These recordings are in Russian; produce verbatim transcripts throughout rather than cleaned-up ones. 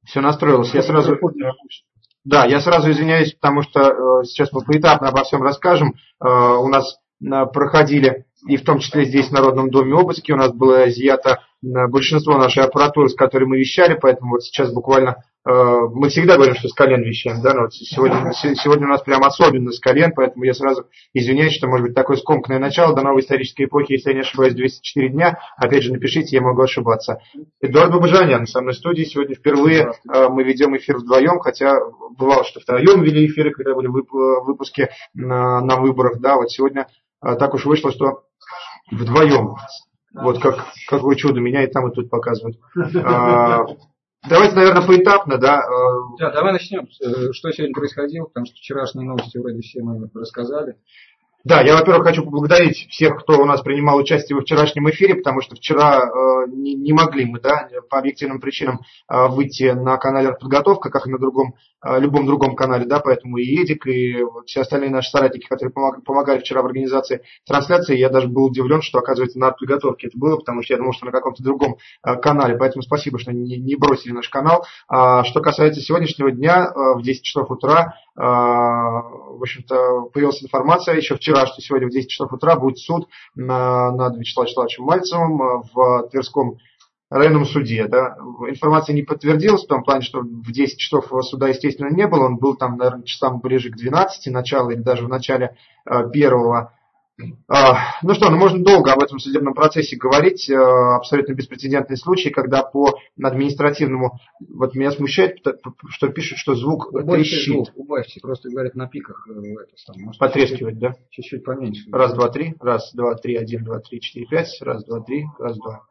Все настроилось. Я сразу... Да, я сразу извиняюсь, потому что э, сейчас мы поэтапно обо всем расскажем. Э, у нас э, проходили, и в том числе здесь в Народном доме, обыски. У нас было изъято э, большинство нашей аппаратуры, с которой мы вещали, поэтому вот сейчас буквально... Э, мы всегда говорим, что с колен вещаем, да, но вот сегодня, сегодня у нас прям особенно с колен, поэтому я сразу извиняюсь, что может быть такое скомканное начало до новой исторической эпохи, если я не ошибаюсь, двести четыре дня. Опять же, напишите, я могу ошибаться. Эдуард Бабажанян со мной в студии. Сегодня впервые э, мы ведем эфир вдвоем, хотя бывало, что втроем вели эфиры, когда были выпуски на, на выборах. Да, вот сегодня э, так уж вышло, что вдвоем. Вот как, какое чудо, меня и там, и тут показывают. Э, давайте, наверное, поэтапно, да. Э, да, давай начнем. Что сегодня происходило, потому что вчерашние новости вроде все мы рассказали. Да, я, во-первых, хочу поблагодарить всех, кто у нас принимал участие во вчерашнем эфире, потому что вчера э, не, не могли мы, да, по объективным причинам э, выйти на канале «Артподготовка», как и на другом, э, любом другом канале, да, поэтому и Эдик, и все остальные наши соратники, которые помог, помогали вчера в организации трансляции, я даже был удивлен, что, оказывается, на «Артподготовке» это было, потому что я думал, что на каком-то другом э, канале, поэтому спасибо, что не, не бросили наш канал. А, что касается сегодняшнего дня, э, в десять часов утра, э, в общем-то, появилась информация еще вчера, что сегодня в десять часов утра будет суд над Вячеславом Вячеславовичем Мальцевым в Тверском районном суде. Да. Информация не подтвердилась в том плане, что в десять часов суда, естественно, не было. Он был там, наверное, часам ближе к двенадцати, начало или даже в начале первого. Ну что, ну можно долго об этом судебном процессе говорить. Абсолютно беспрецедентный случай, когда по административному... Вот меня смущает, что пишут, что звук трещит. Звук, убавьте, просто говорят на пиках. Это самое. Потрескивать, да? Чуть-чуть поменьше. Раз, два, три. Раз, два, три. Один, два, три, четыре, пять. Раз, два, три. Раз, два.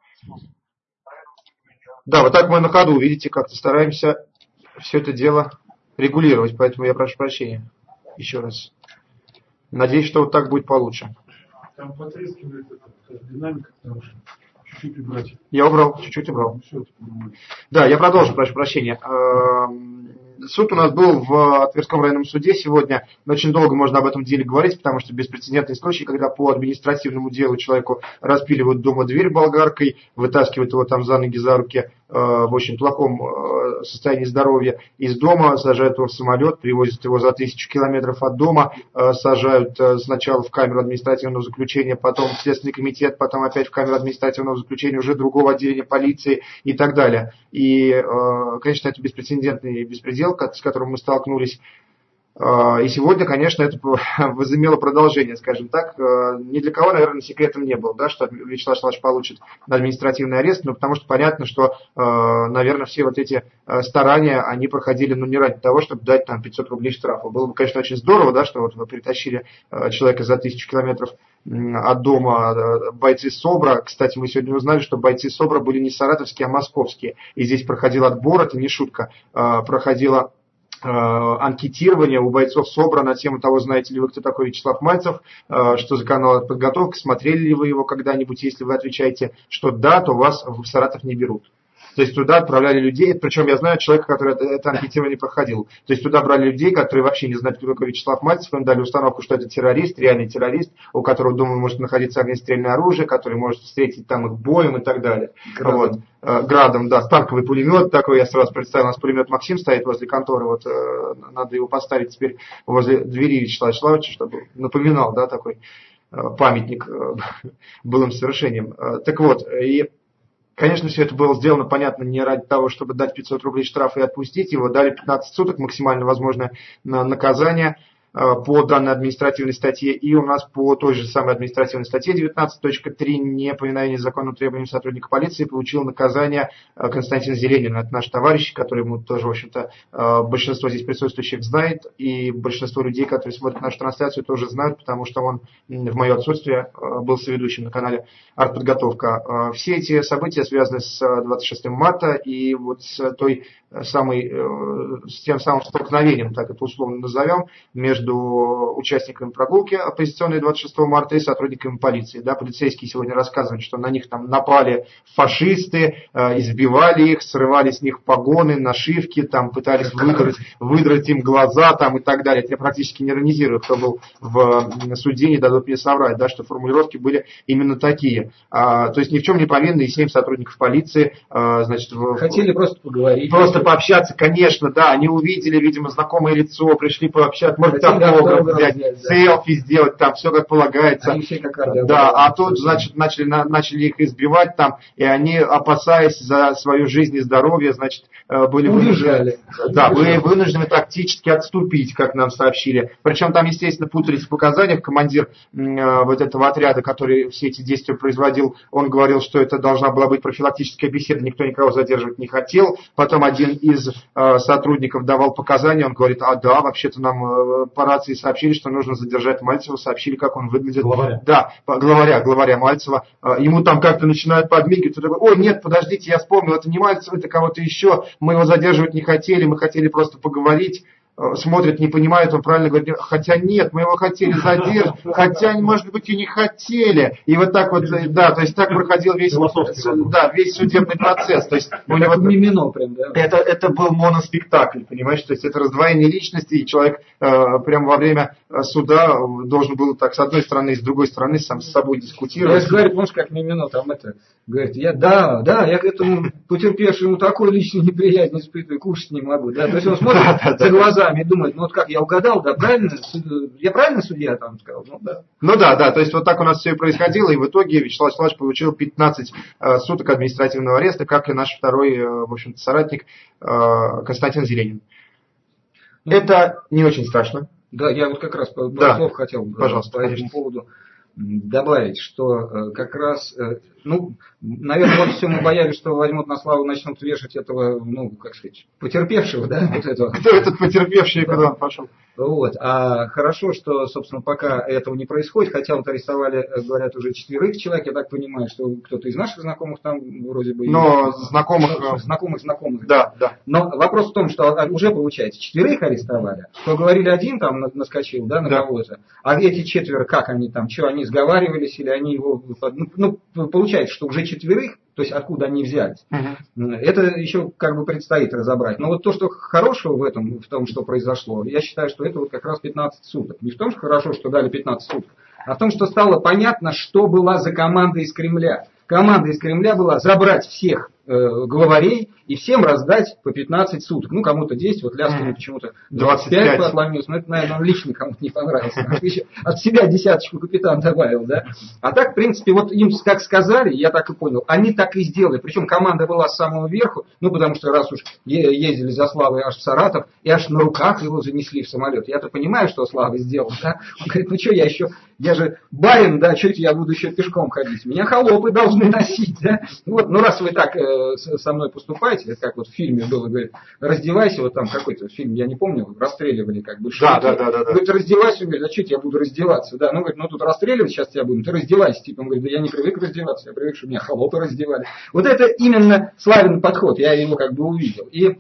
Да, вот так мы на ходу, видите, как-то стараемся все это дело регулировать. Поэтому я прошу прощения еще раз. Надеюсь, что вот так будет получше. Там потрескивает динамика, потому что чуть-чуть убрать. Я убрал, чуть-чуть убрал. Да, я продолжу, прошу прощения. Суд у нас был в Тверском районном суде сегодня. Очень долго можно об этом деле говорить, потому что беспрецедентный случай, когда по административному делу человеку распиливают дома дверь болгаркой, вытаскивают его там за ноги, за руки в очень плохом состоянии здоровья из дома, сажают его в самолет, привозят его за тысячу километров от дома, сажают сначала в камеру административного заключения, потом в Следственный комитет, потом опять в камеру административного заключения уже другого отделения полиции и так далее. И, конечно, это беспрецедентный беспредел, с которым мы столкнулись. И сегодня, конечно, это возымело продолжение, скажем так. Ни для кого, наверное, секретом не было, да, что Вячеслав Вячеславович получит административный арест, но потому что понятно, что, наверное, все вот эти старания, они проходили, ну, не ради того, чтобы дать там пятьсот рублей штрафа. Было бы, конечно, очень здорово, да, что вот вы притащили человека за тысячу километров от дома, бойцы СОБРа. Кстати, мы сегодня узнали, что бойцы СОБРа были не саратовские, а московские. И здесь проходил отбор, это не шутка, проходила анкетирование у бойцов СОБРа на тему того, знаете ли вы, кто такой Вячеслав Мальцев, что за канал «Подготовка», смотрели ли вы его когда-нибудь. Если вы отвечаете, что да, то вас в Саратов не берут. То есть туда отправляли людей, причем я знаю человека, который это, это анкетирование проходил. То есть туда брали людей, которые вообще не знают, кто такой Вячеслав Мальцев, им дали установку, что это террорист, реальный террорист, у которого дома может находиться огнестрельное оружие, который может встретить там их боем и так далее. Градом. Вот. Градом, да, танковый пулемет такой, я сразу представил, у нас пулемет Максим стоит возле конторы, вот э, надо его поставить теперь возле двери Вячеслава Вячеславовича, чтобы напоминал, да, такой э, памятник э, былым совершением. Э, так вот, и конечно, все это было сделано, понятно, не ради того, чтобы дать пятьсот рублей штрафа и отпустить его. Дали пятнадцать суток, максимально возможное наказание по данной административной статье. И у нас по той же самой административной статье девятнадцать точка три неповиновение законным требованиям сотрудника полиции получил наказание Константин Зеленин. Это наш товарищ, который ему тоже, в общем-то, большинство здесь присутствующих знает. И большинство людей, которые смотрят нашу трансляцию, тоже знают, потому что он в мое отсутствие был соведущим на канале «Артподготовка». Все эти события связаны с двадцать шестым марта и вот с той самой, с тем самым столкновением, так это условно назовем, между между участниками прогулки оппозиционной двадцать шестого марта и сотрудниками полиции. Да, полицейские сегодня рассказывают, что на них там напали фашисты, избивали их, срывали с них погоны, нашивки, там пытались выдрать, выдрать им глаза там, и так далее. Это я практически не иронизирую, кто был в суде, не дадут мне соврать, да, что формулировки были именно такие. А, то есть ни в чем не повинны и семь сотрудников полиции. А, значит, хотели просто поговорить. Просто пообщаться, конечно, да. Они увидели, видимо, знакомое лицо, пришли пообщаться, может, автограф взять, селфи сделать, там все как полагается. Они все как да, а тут, значит, начали, начали их избивать там, и они, опасаясь за свою жизнь и здоровье, значит, были вынуждены, да, были вынуждены тактически отступить, как нам сообщили. Причем там, естественно, путались в показаниях. Командир э, вот этого отряда, который все эти действия производил, он говорил, что это должна была быть профилактическая беседа, никто никого задерживать не хотел. Потом один из э, сотрудников давал показания, он говорит, а да, вообще-то нам э, по рации сообщили, что нужно задержать Мальцева, сообщили, как он выглядит. Главаря. Да, главаря, главаря Мальцева. Э, ему там как-то начинают подмигивать, он такой, ой, нет, подождите, я вспомнил, это не Мальцев, это кого-то еще, мы его задерживать не хотели, мы хотели просто поговорить. Смотрят, не понимают, он правильно говорит, хотя нет, мы его хотели задержать, хотя, может быть, и не хотели. И вот так вот, да, то есть так проходил весь, да, весь судебный процесс. То есть у него мимино прям, да. Это, это был моноспектакль, понимаешь, то есть это раздвоение личности, и человек э, прямо во время суда должен был так с одной стороны и с другой стороны сам с собой дискутировать. Я говорю, помнишь, как мимино там это, говорит, я, да, да, я к этому потерпевшему такой личной неприязнь испытываю, кушать не могу, да, то есть он смотрит за глаза и думает, ну вот как, я угадал, да, правильно, я правильно судья там сказал, ну да. Ну да, да, то есть вот так у нас все и происходило, и в итоге Вячеслав Вячеславович получил пятнадцать э, суток административного ареста, как и наш второй, э, в общем-то, соратник э, Константин Зеленин. Ну, это не очень страшно. Да, я вот как раз по да. слов хотел Пожалуйста, по этому поводу добавить, что как раз, ну, наверное, вот все мы боялись, что возьмут на славу, начнут вешать этого, ну, как сказать, потерпевшего, да, вот этого. Кто этот потерпевший, куда он пошел? Вот, а хорошо, что, собственно, пока этого не происходит, хотя вот арестовали, говорят, уже четверых человек, я так понимаю, что кто-то из наших знакомых там вроде бы... Но знакомых... Знакомых, знакомых. Да, да. Но вопрос в том, что уже, получается, четверых арестовали, что говорили, один там наскочил, да, на да. кого-то, а эти четверо, как они там, что, они сговаривались или они его... Ну, получается, что уже четверых, то есть откуда они взялись. Uh-huh. Это еще как бы предстоит разобрать. Но вот то, что хорошего в этом, в том, что произошло, я считаю, что это вот как раз пятнадцать суток. Не в том, что хорошо, что дали пятнадцать суток, а в том, что стало понятно, что была за команда из Кремля. Команда из Кремля была забрать всех э, главарей и всем раздать по пятнадцать суток. Ну, кому-то десять, вот Ляскину почему-то двадцать пять подломился. Но это, наверное, лично кому-то не понравилось. От себя десяточку капитан добавил, да. А так, в принципе, вот им как сказали, я так и понял, они так и сделали. Причем команда была с самого верху, ну, потому что раз уж ездили за Славой аж в Саратов, и аж на руках его занесли в самолет. Я-то понимаю, что Слава сделал, да. Он говорит, ну что, я еще, я же барин, да, что это я буду еще пешком ходить? Меня холопы должны носить, да. Вот, ну, раз вы так э, со мной поступаете, как вот в фильме было, говорит, раздевайся, вот там какой-то фильм, я не помню, расстреливали как бы. Да, да, да, да. Говорит, раздевайся, он говорит, а что я буду раздеваться, да, ну, говорит, ну, тут расстреливать сейчас тебя будем, ты раздевайся, типа, он говорит, да я не привык раздеваться, я привык, что меня холопы раздевали. Вот это именно Славин подход, я его как бы увидел. И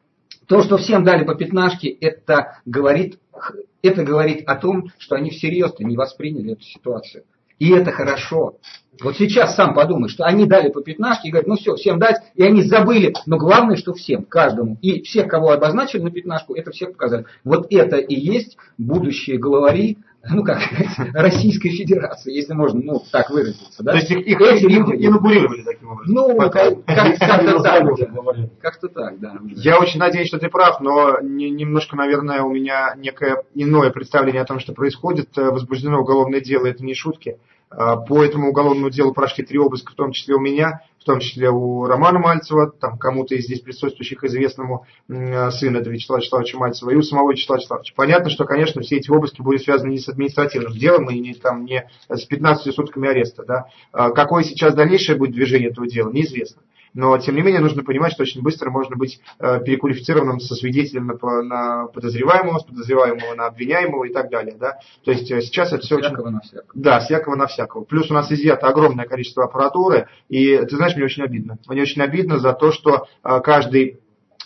то, что всем дали по пятнашке, это говорит, это говорит о том, что они всерьез-то не восприняли эту ситуацию. И это хорошо. Вот сейчас сам подумай, что они дали по пятнашке и говорят, ну все, всем дать, и они забыли. Но главное, что всем, каждому. И всех, кого обозначили на пятнашку, это всех показали. Вот это и есть будущие главари, ну как сказать, Российской Федерации, если можно, ну так выразиться. Да? То есть их, их, их, их инаугурировали таким образом? Ну, как, как, как-то так. Как-то так, да. Я очень надеюсь, что ты прав, но не, немножко, наверное, у меня некое иное представление о том, что происходит. Возбуждено уголовное дело, это не шутки. По этому уголовному делу прошли три обыска, в том числе у меня, в том числе у Романа Мальцева, там кому-то из здесь присутствующих известному сыну этого Вячеслава Вячеславовича Мальцева, и у самого Вячеслава Вячеславовича. Понятно, что, конечно, все эти обыски будут связаны не с административным делом и не, там, не с пятнадцатью сутками ареста. Да? Какое сейчас дальнейшее будет движение этого дела, неизвестно. Но, тем не менее, нужно понимать, что очень быстро можно быть э, переквалифицированным со свидетелем на, на подозреваемого, с подозреваемого на обвиняемого и так далее. Да? То есть э, сейчас это все очень... на всякого. Да, всякого на всякого. Плюс у нас изъято огромное количество аппаратуры. И, ты знаешь, мне очень обидно. Мне очень обидно за то, что э, каждый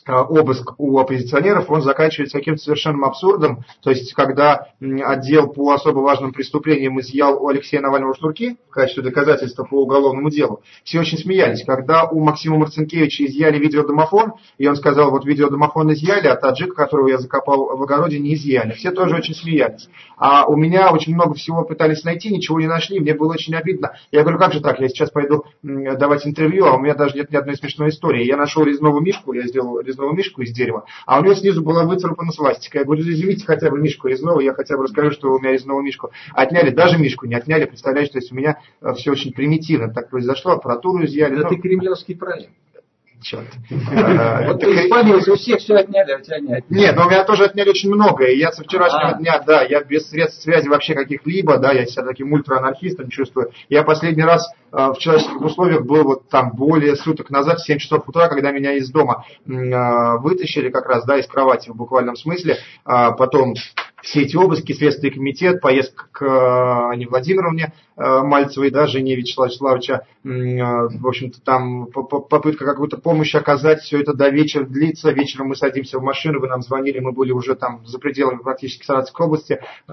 обыск у оппозиционеров, он заканчивается каким-то совершенным абсурдом. То есть, когда отдел по особо важным преступлениям изъял у Алексея Навального шнурки в качестве доказательства по уголовному делу, все очень смеялись. Когда у Максима Марцинкевича изъяли видеодомофон, и он сказал, вот видеодомофон изъяли, а таджика, которого я закопал в огороде, не изъяли. Все тоже очень смеялись. А у меня очень много всего пытались найти, ничего не нашли, мне было очень обидно. Я говорю, как же так, я сейчас пойду давать интервью, а у меня даже нет ни одной смешной истории. Я нашел резного мишку, я сделал резного мишку из дерева, а у него снизу была выцарапана свастика. Я говорю, извините хотя бы мишку резного, я хотя бы расскажу, что у меня резного мишку отняли, даже мишку не отняли, представляете, то есть у меня все очень примитивно так произошло, аппаратуру изъяли. Это кремлевский проект. Черт. Вот ты испанился, у всех все отняли, а у тебя не отняли. Нет, но у меня тоже отняли очень многое. И я со вчерашнего А-а-а. дня, да, я без средств связи вообще каких-либо, да, я себя таким ультраанархистом чувствую. Я последний раз э, в человеческих условиях был вот там более суток назад, в семь часов утра, когда меня из дома э, вытащили как раз, да, из кровати в буквальном смысле. А потом все эти обыски, Следственный комитет, поездка к Анне Владимировне Мальцевой, да, жене Вячеслава Вячеславовича, в общем-то, там попытка какую-то помощь оказать, все это до вечера длится, вечером мы садимся в машину, вы нам звонили, мы были уже там за пределами практически Саратовской области,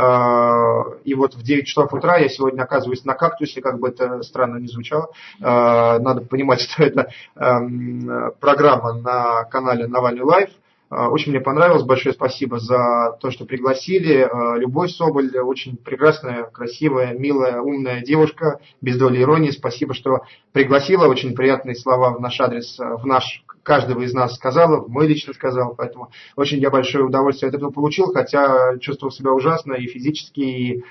и вот в девять часов утра я сегодня оказываюсь на «Кактусе», как бы это странно не звучало, надо понимать, что это программа на канале Навальный Лайв. Очень мне понравилось, большое спасибо за то, что пригласили. Любовь Соболь, очень прекрасная, красивая, милая, умная девушка, без доли иронии. Спасибо, что пригласила, очень приятные слова в наш адрес, в наш, каждого из нас сказала, мой лично сказал, поэтому очень я большое удовольствие от этого получил, хотя чувствовал себя ужасно и физически, и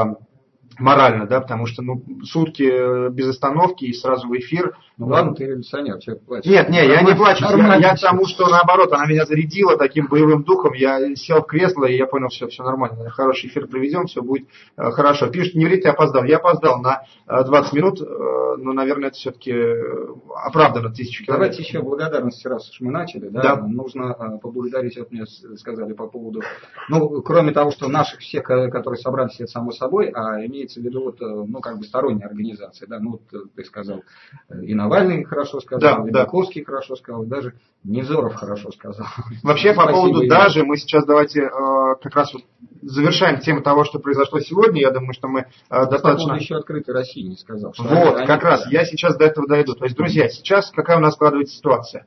морально, да, потому что ну, сутки без остановки и сразу в эфир. Ну ладно, ты революционер, человек плачет. Нет, нет, я не плачу, я, я к тому, что наоборот, она меня зарядила таким боевым духом, я сел в кресло и я понял, все, все нормально, хороший эфир проведем, все будет э, хорошо. Пишут, не врите, опоздал. Я опоздал на э, двадцать минут, э, но, наверное, это все-таки оправдано тысячу километров. Давайте еще благодарности, раз уж мы начали, да, да. нужно э, поблагодарить, вот мне сказали по поводу, ну, кроме того, что наших всех, которые собрались, это само собой, а имеется в виду, вот, ну, как бы сторонние организации, да, ну, вот, ты сказал, и Навальный хорошо сказал, да, и Буковский да. хорошо сказал, даже Невзоров хорошо сказал. Вообще, по поводу даже, мы сейчас давайте э, как раз вот завершаем тему того, что произошло сегодня. Я думаю, что мы э, достаточно... По поводу еще открытой России не сказал. Что вот, они, как они раз, я сейчас до этого дойду. То есть, друзья, сейчас какая у нас складывается ситуация?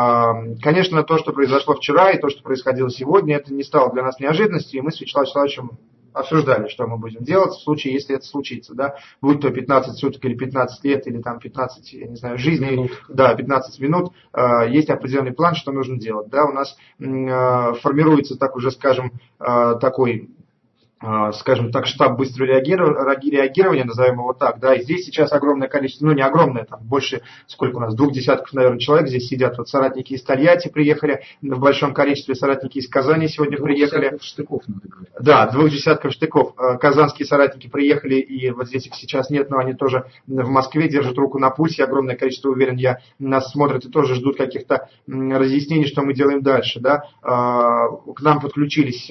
Э, конечно, то, что произошло вчера и то, что происходило сегодня, это не стало для нас неожиданностью, и мы с Вячеславом Вячеславовичем обсуждали, что мы будем делать в случае, если это случится, да, будь то пятнадцать суток или пятнадцать лет, или там пятнадцать, я не знаю, жизней, минут. да, пятнадцать минут, э, есть определенный план, что нужно делать, да, у нас э, формируется, так уже скажем, э, такой, э, скажем так, штаб быстрого реагирования, назовем его так, да, и здесь сейчас огромное количество, ну не огромное, там больше, сколько у нас, двух десятков, наверное, человек здесь сидят, вот соратники из Тольятти приехали, в большом количестве соратники из Казани сегодня двух приехали. Штыков, надо говорить. Да, двух десятков штыков. Казанские соратники приехали, и вот здесь их сейчас нет, но они тоже в Москве держат руку на пульсе, огромное количество, уверен я, нас смотрят и тоже ждут каких-то разъяснений, что мы делаем дальше, да. К нам подключились,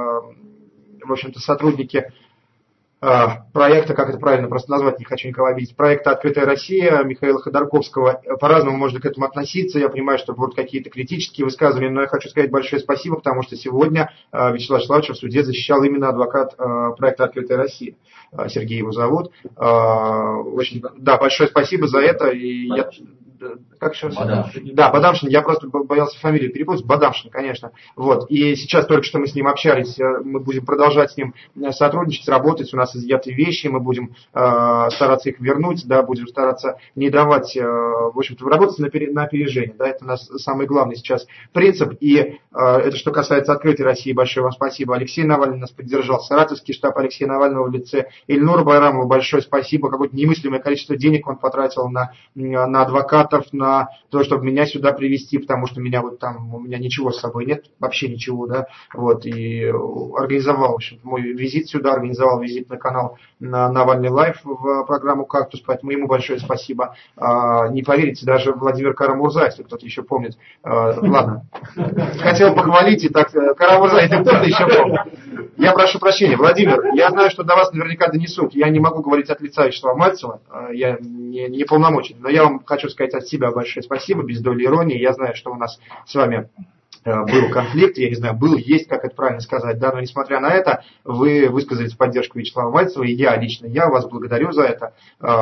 в общем-то, сотрудники проекта, как это правильно просто назвать, не хочу никого обидеть, проекта «Открытая Россия» Михаила Ходорковского. По-разному можно к этому относиться. Я понимаю, что будут какие-то критические высказывания, но я хочу сказать большое спасибо, потому что сегодня Вячеслав Вячеславович в суде защищал именно адвокат проекта «Открытая Россия». Сергей его зовут. Очень, да, большое спасибо за это. И я, как еще? Бадамшин. Да, Бадамшин. Я просто боялся фамилию перепутать. Бадамшин, конечно. Вот. И сейчас только что мы с ним общались. Мы будем продолжать с ним сотрудничать, работать. У нас изъяты вещи. Мы будем э, стараться их вернуть. Да, будем стараться не давать, э, в общем-то, работать на, на опережение. Да, это у нас самый главный сейчас принцип. И э, это что касается «Открытой России». Большое вам спасибо. Алексей Навальный нас поддержал. Саратовский штаб Алексея Навального в лице Ильнура Байрамова. Большое спасибо. Какое-то немыслимое количество денег он потратил на, на адвокатов, на то, чтобы меня сюда привезти, потому что меня вот там, у меня ничего с собой нет, вообще ничего, да, вот, и организовал, в общем, мой визит сюда, организовал визит на канал на Навальный Лайв в программу «Кактус», поэтому ему большое спасибо. А, не поверите, даже Владимир Карамурза, если кто-то еще помнит, а, ладно, хотел похвалить, и так, Карамурза, если кто-то еще помнит. Я прошу прощения, Владимир, я знаю, что до вас наверняка донесут. Я не могу говорить от лица Вячеслава Мальцева, я не, не полномочен, но я вам хочу сказать от себя большое спасибо, без доли иронии. Я знаю, что у нас с вами был конфликт, я не знаю, был, есть, как это правильно сказать, да, но несмотря на это, вы высказали поддержку Вячеслава Мальцева, и я лично, я вас благодарю за это.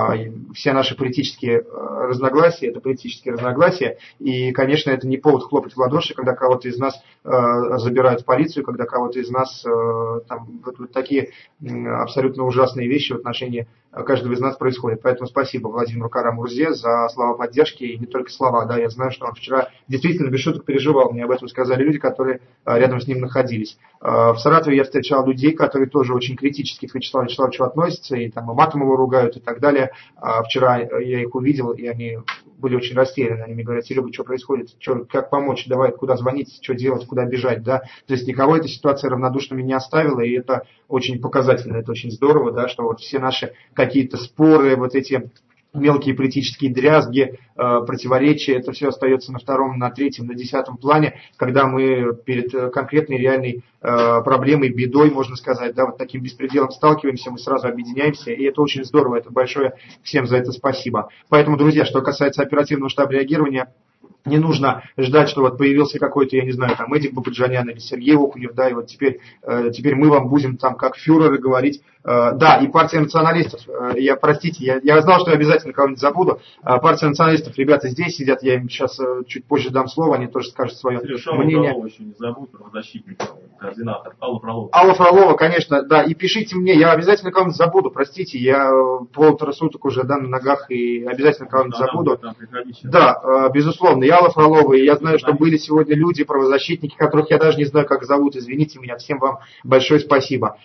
Все наши политические разногласия, это политические разногласия, и, конечно, это не повод хлопать в ладоши, когда кого-то из нас забирают в полицию, когда кого-то из нас, там, вот, вот такие абсолютно ужасные вещи в отношении каждого из нас происходят. Поэтому спасибо Владимиру Кара-Мурзе за слова поддержки, и не только слова, да, я знаю, что он вчера действительно без шуток переживал, мне об этом сказали люди, которые рядом с ним находились. В Саратове я встречал людей, которые тоже очень критически к Вячеславу Вячеславовичу относятся, и там и матом его ругают и так далее. Вчера я их увидел, и они были очень растеряны. Они мне говорят: Серега, что происходит, что, как помочь, давай, куда звонить, что делать, куда бежать, да. То есть никого эта ситуация равнодушными не оставила, и это очень показательно, это очень здорово, да, что вот все наши какие-то споры, вот эти мелкие политические дрязги, э, противоречия, это все остается на втором, на третьем, на десятом плане, когда мы перед конкретной реальной э, проблемой, бедой, можно сказать, да, вот таким беспределом сталкиваемся, мы сразу объединяемся, и это очень здорово, это большое всем за это спасибо. Поэтому, друзья, что касается оперативного штаба реагирования, не нужно ждать, что вот появился какой-то, я не знаю, там, Эдик Бабаджанян или Сергей Окунев, да, и вот теперь, э, теперь мы вам будем там как фюреры говорить. Э, да, и партия националистов, э, я, простите, я, я знал, что я обязательно кого-нибудь забуду. Э, партия националистов, ребята здесь сидят, я им сейчас э, чуть позже дам слово, они тоже скажут свое Сережа, мнение. Алла еще не забудь, правозащитник, координатор, Алла Фролова. Алла Фролова, конечно, да, и пишите мне, я обязательно кого-нибудь забуду, простите, я полтора суток уже, да, на ногах, и обязательно кого-нибудь забуду. Да, э, безусловно, и Алла Фролова, и я знаю, что были сегодня люди, правозащитники, которых я даже не знаю, как зовут, извините меня, всем вам большое спасибо.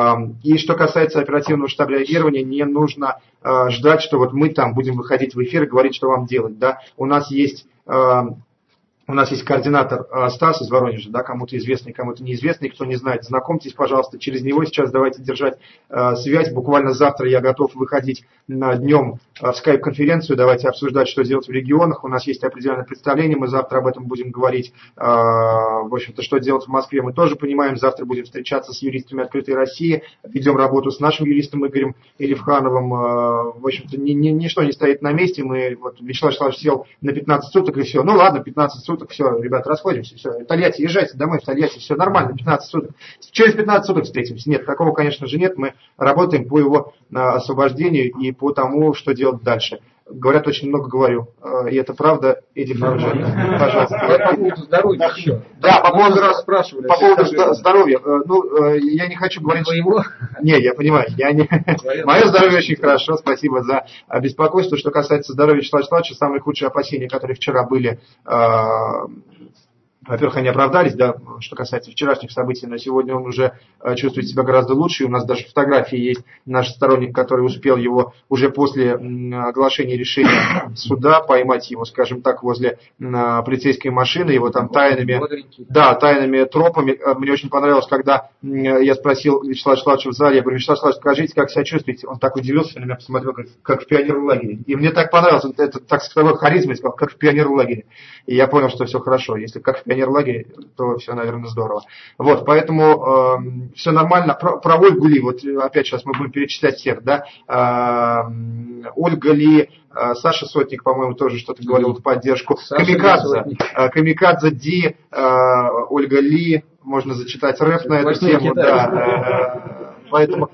И что касается оперативного штаба реагирования, не нужно ждать, что вот мы там будем выходить в эфир и говорить, что вам делать, да. У нас есть... У нас есть координатор Стас из Воронежа, да, кому-то известный, кому-то неизвестный, кто не знает, знакомьтесь, пожалуйста, через него сейчас давайте держать э, связь. Буквально завтра я готов выходить на днем в скайп-конференцию, давайте обсуждать, что делать в регионах. У нас есть определенное представление, мы завтра об этом будем говорить. Э, в общем-то, что делать в Москве, мы тоже понимаем. Завтра будем встречаться с юристами «Открытой России», ведем работу с нашим юристом Игорем Элифхановым. Э, в общем-то, ни, ни, ничто не стоит на месте. Мы, вот, Вячеслав Вячеславович сел на пятнадцать суток и все. Ну ладно, пятнадцать суток. Все, ребят, расходимся, все, в Тольятти, езжайте домой в Тольятти, все нормально, пятнадцать суток. Через пятнадцать суток встретимся. Нет, такого, конечно же, нет. Мы работаем по его а, освобождению и по тому, что делать дальше. Говорят, очень много говорю. И это правда, Эдик Бабаджанян. Пожалуйста. По поводу здоровья еще. Да, по поводу, раз спрашивали, по поводу здоровья. Ну, я не хочу говорить... Твоего? Не, я понимаю. Я не... Мое здоровье очень хорошо. Спасибо за беспокойство. Что касается здоровья Вячеслава Вячеславовича, самые худшие опасения, которые вчера были... Во-первых, они оправдались, да, что касается вчерашних событий, но сегодня он уже чувствует себя гораздо лучше. И у нас даже фотографии есть. Наш сторонник, который успел его уже после оглашения решения суда поймать его, скажем так, возле полицейской машины, его там тайными, да, тайными тропами. Мне очень понравилось, когда я спросил Вячеслава Вячеславовича в зале, я говорю: Вячеслав Вячеславович, скажите, как себя чувствуете? Он так удивился, на меня посмотрел, как, как в пионерном лагере. И мне так понравилось, это так с такой харизмой сказал, как в пионерном лагере. И я понял, что все хорошо. Если как в пионерлагере, то все, наверное, здорово. Вот, поэтому э, все нормально. Про, про Ольгу Ли, вот опять сейчас мы будем перечислять всех, да. Э, Ольга Ли, э, Саша Сотник, по-моему, тоже что-то говорил в поддержку. Саша Камикадзе, э, Камикадзе Ди, э, Ольга Ли, можно зачитать рэп на эту тему, да. Э, поэтому...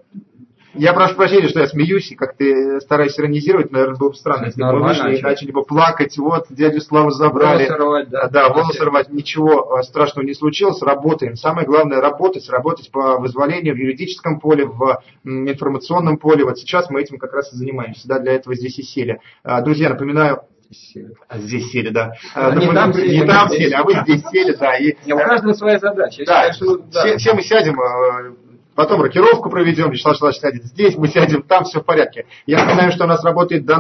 Я прошу прощения, что я смеюсь и как-то стараюсь иронизировать, наверное, было бы странно, если бы мы вышли и начали бы плакать, вот, дядю Славу забрали. Волосы рвать, да. Да, волосы рвать, ничего страшного не случилось, работаем. Самое главное работать, работать по вызволению в юридическом поле, в информационном поле. Вот сейчас мы этим как раз и занимаемся, да, для этого здесь и сели. Друзья, напоминаю, здесь сели, да. А не там, не там сели, а вы здесь сели, да. И, не, у каждого своя задача. Да, считаю, что, да. Все, все мы сядем, потом рокировку проведем, Вячеслав Вячеславович сядет здесь, мы сядем там, все в порядке. Я напоминаю, что у нас работает донат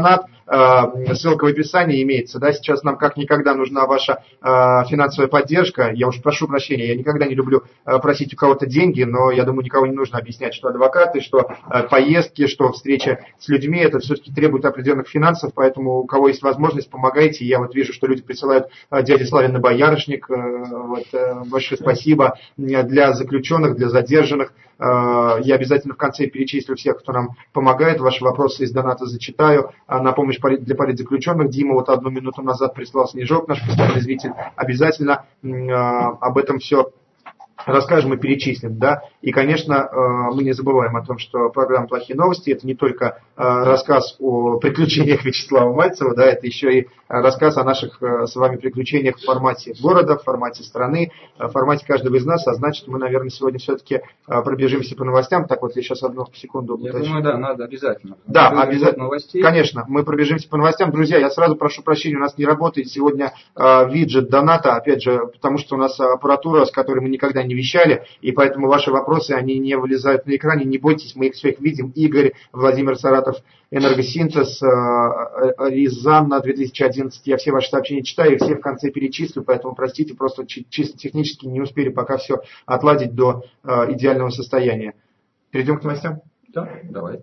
ссылка в описании имеется. Да, сейчас нам как никогда нужна ваша финансовая поддержка. Я уж прошу прощения, я никогда не люблю просить у кого-то деньги, но я думаю, никого не нужно объяснять, что адвокаты, что поездки, что встреча с людьми, это все-таки требует определенных финансов, поэтому у кого есть возможность, помогайте. Я вот вижу, что люди присылают дяде Славе на боярышник. Вот, большое спасибо для заключенных, для задержанных. Я обязательно в конце перечислю всех, кто нам помогает. Ваши вопросы из доната зачитаю. На помощь для политзаключенных Дима вот одну минуту назад прислал Снежок, наш постоянный зритель. Обязательно об этом все расскажем и перечислим, да, и, конечно, мы не забываем о том, что программа «Плохие новости» — это не только рассказ о приключениях Вячеслава Мальцева, да, это еще и рассказ о наших с вами приключениях в формате города, в формате страны, в формате каждого из нас, а значит, мы, наверное, сегодня все-таки пробежимся по новостям. Так вот, я сейчас одну секунду... Я думаю, да, надо обязательно. Да, обязательно. Конечно, мы пробежимся по новостям. Друзья, я сразу прошу прощения, у нас не работает сегодня виджет доната, опять же, потому что у нас аппаратура, с которой мы никогда не вещали, и поэтому ваши вопросы, они не вылезают на экране, не бойтесь, мы их всех видим. Игорь, Владимир Саратов, Энергосинтез, Рязанна две тысячи одиннадцать, я все ваши сообщения читаю, и все в конце перечислю, поэтому простите, просто чисто технически не успели пока все отладить до идеального состояния. Перейдем к новостям? Да, давай.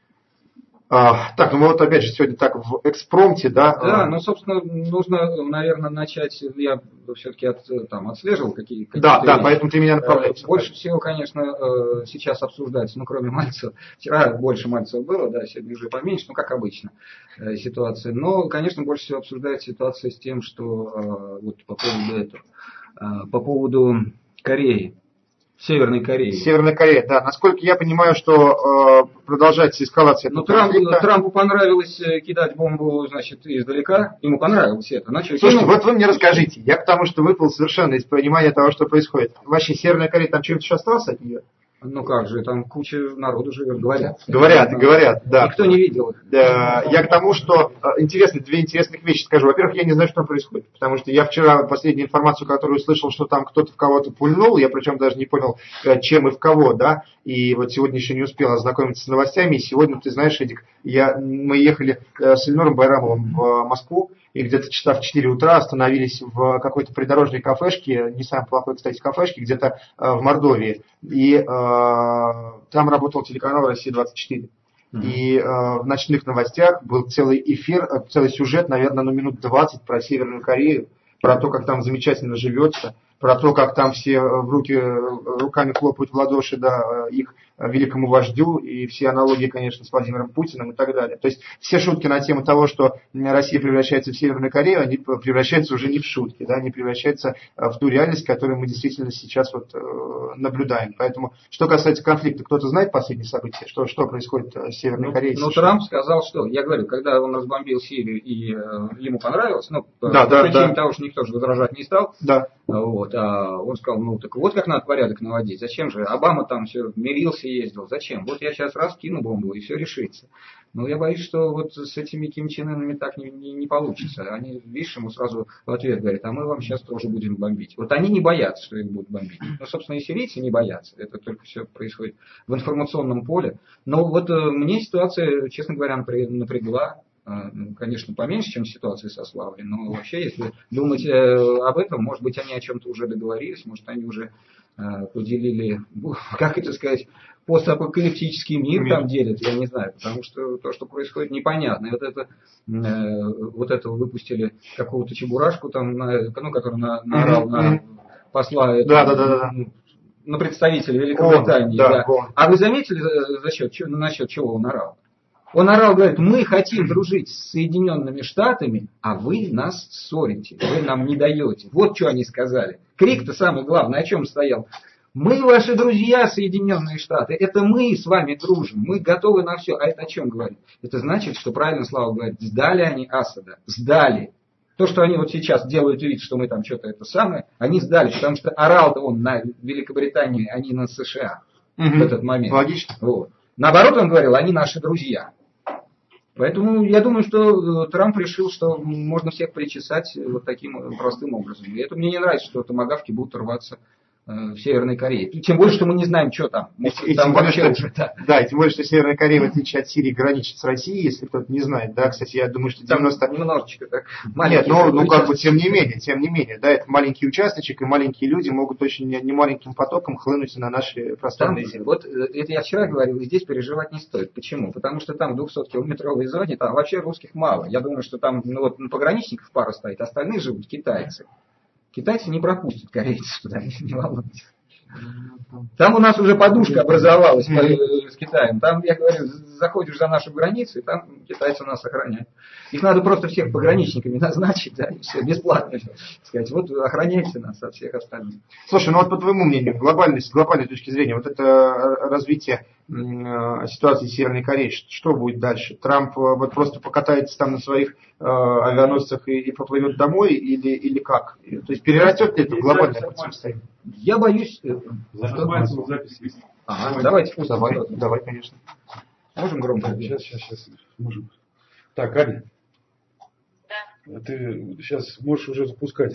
А, так, ну мы вот опять же сегодня так в экспромте, да? Да, ну, собственно, нужно, наверное, начать, я все-таки от, там, отслеживал какие, какие-то Да, да, вещи. Поэтому ты меня направляешь. Больше всего, конечно, сейчас обсуждать, ну, кроме Мальцева, вчера больше Мальцева было, да, сегодня уже поменьше, ну, как обычно, ситуация. Но, конечно, больше всего обсуждает ситуация с тем, что вот по поводу этого, по поводу Кореи. Северной Кореи. Северной Кореи, да. Насколько я понимаю, что э, продолжается эскалация. Ну, Трамп, Трампу понравилось кидать бомбу, значит, издалека. Ему понравилось это. Начал Слушайте, кинул. Вот вы мне расскажите. Я к тому, что выпал совершенно из понимания того, что происходит. Вообще, Северная Корея, там что-нибудь еще осталось от нее? Ну как же, там куча народу живет, говорят. Говорят, говорят, да. Никто не видел их. Да, я к тому, что интересно, две интересных вещи скажу. Во-первых, я не знаю, что там происходит, потому что я вчера последнюю информацию, которую услышал, что там кто-то в кого-то пульнул, я причем даже не понял, чем и в кого, да, и вот сегодня еще не успел ознакомиться с новостями, и сегодня, ты знаешь, Эдик, я, мы ехали с Эльнуром Байрамовым в Москву, и где-то часа в четыре утра остановились в какой-то придорожной кафешке, не самой плохой, кстати, кафешке, где-то в Мордовии, и э, там работал телеканал «Россия двадцать четыре». Mm-hmm. И э, в ночных новостях был целый эфир, целый сюжет, наверное, на минут двадцать про Северную Корею, про то, как там замечательно живется, про то, как там все в руки, руками хлопают в ладоши, да, их великому вождю, и все аналогии, конечно, с Владимиром Путиным и так далее. То есть все шутки на тему того, что Россия превращается в Северную Корею, они превращаются уже не в шутки, да, они превращаются в ту реальность, которую мы действительно сейчас вот наблюдаем. Поэтому, что касается конфликта, кто-то знает последние события, что, что происходит в Северной ну, Корее? Ну, Трамп сказал, что, я говорю, когда он разбомбил Сирию и э, ему понравилось, ну, да, по да, причине да. того, что никто же возражать не стал, да. вот, а он сказал, ну, так вот как надо порядок наводить, зачем же, Обама там все мирился, ездил, зачем? Вот я сейчас раз кину бомбу, и все решится. Но я боюсь, что вот с этими Ким Чен Ынами так не, не, не получится. Они, видишь, ему сразу в ответ говорят, а мы вам сейчас тоже будем бомбить. Вот они не боятся, что их будут бомбить. Ну, собственно, и сирийцы не боятся. Это только все происходит в информационном поле. Но вот мне ситуация, честно говоря, напрягла. Конечно, поменьше, чем ситуация со Славой. Но вообще, если думать об этом, может быть, они о чем-то уже договорились, может, они уже поделили, как это сказать, постапокалиптический мир там делят, я не знаю, потому что то, что происходит, непонятно. И вот это, вот это выпустили какого-то чебурашку, там, ну, который на, наорал на посла, да, да, да, да. на представителя Великобритании. О, да, да. А вы заметили, за счет, насчет чего он орал? Он орал, говорит, мы хотим дружить с Соединенными Штатами, а вы нас ссорите, вы нам не даете. Вот что они сказали. Крик-то самый главный, о чем стоял? Мы ваши друзья, Соединенные Штаты, это мы с вами дружим, мы готовы на все. А это о чем говорит? Это значит, что правильно Слава говорит, сдали они Асада, сдали. То, что они вот сейчас делают вид, что мы там что-то это самое, они сдали, потому что орал-то он на Великобританию, а не на США угу. в этот момент. Логично. Вот. Наоборот, он говорил, они наши друзья. Поэтому я думаю, что Трамп решил, что можно всех причесать вот таким простым образом. И это мне не нравится, что томагавки будут рваться в Северной Корее. И тем более, что мы не знаем, что там. Может, и, там и вообще более, что, уже, да. да, и тем более, что Северная Корея, в отличие от Сирии, граничит с Россией, если кто-то не знает. Да, кстати, я думаю, что девяносто... Там немножечко так. Нет, ну, ну как бы, тем не менее, тем не менее, да, это маленький участочек, и маленькие люди могут очень немаленьким потоком хлынуть на наши пространные земли. Вот это я вчера говорил, и здесь переживать не стоит. Почему? Потому что там в двухсоткилометровой зоне, там вообще русских мало. Я думаю, что там ну, вот, пограничников пара стоит, остальные живут китайцы. Китайцы не пропустят корейцев туда, не волнуйтесь. Там у нас уже подушка образовалась mm-hmm. с Китаем. Там, я говорю, заходишь за нашу границу, и там китайцы нас охраняют. Их надо просто всех пограничниками назначить, да, и все, бесплатно. Сказать, вот охраняйте нас от всех остальных. Слушай, ну вот по твоему мнению, глобальной, с глобальной точки зрения, вот это развитие э, ситуации в Северной Корее, что будет дальше? Трамп э, вот просто покатается там на своих э, авианосцах и, и поплывет домой, или, или как? То есть перерастет ли это в глобальное противостояние? Я боюсь... Запись, запись есть. Ага, давайте пусть. Давай, давай, конечно. Можем громко? Сейчас, сейчас, сейчас. Можем. Так, Аня. Да. Ты сейчас можешь уже запускать.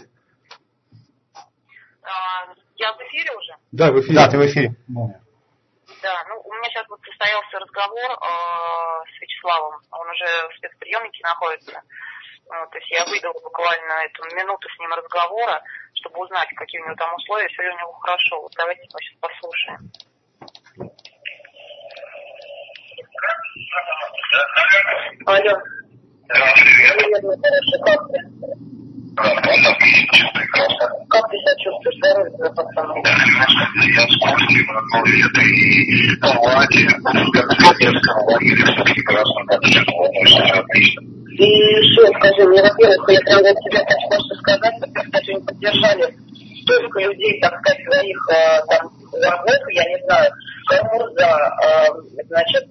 А, я в эфире уже? Да, в эфире. Да, ты в эфире. Да, ну у меня сейчас вот состоялся разговор э, с Вячеславом. Он уже в спецприемнике находится. Ну, то есть я выдала буквально эту минуту с ним разговора, чтобы узнать, какие у него там условия, все ли у него хорошо. Вот давайте мы сейчас послушаем. Алло. Привет, мой хороший, как ты? Как ты себя чувствуешь? Здоровье твое, пацаны? Я скучный, это и ладе, как в детском лагере, все прекрасно, как все полностью отлично. И еще скажи мне, во-первых, я прям вот тебе хочу кое-что сказать, во-первых, кстати, не поддержали столько людей, так сказать, своих там врагов, я не знаю, Каймурза, значит,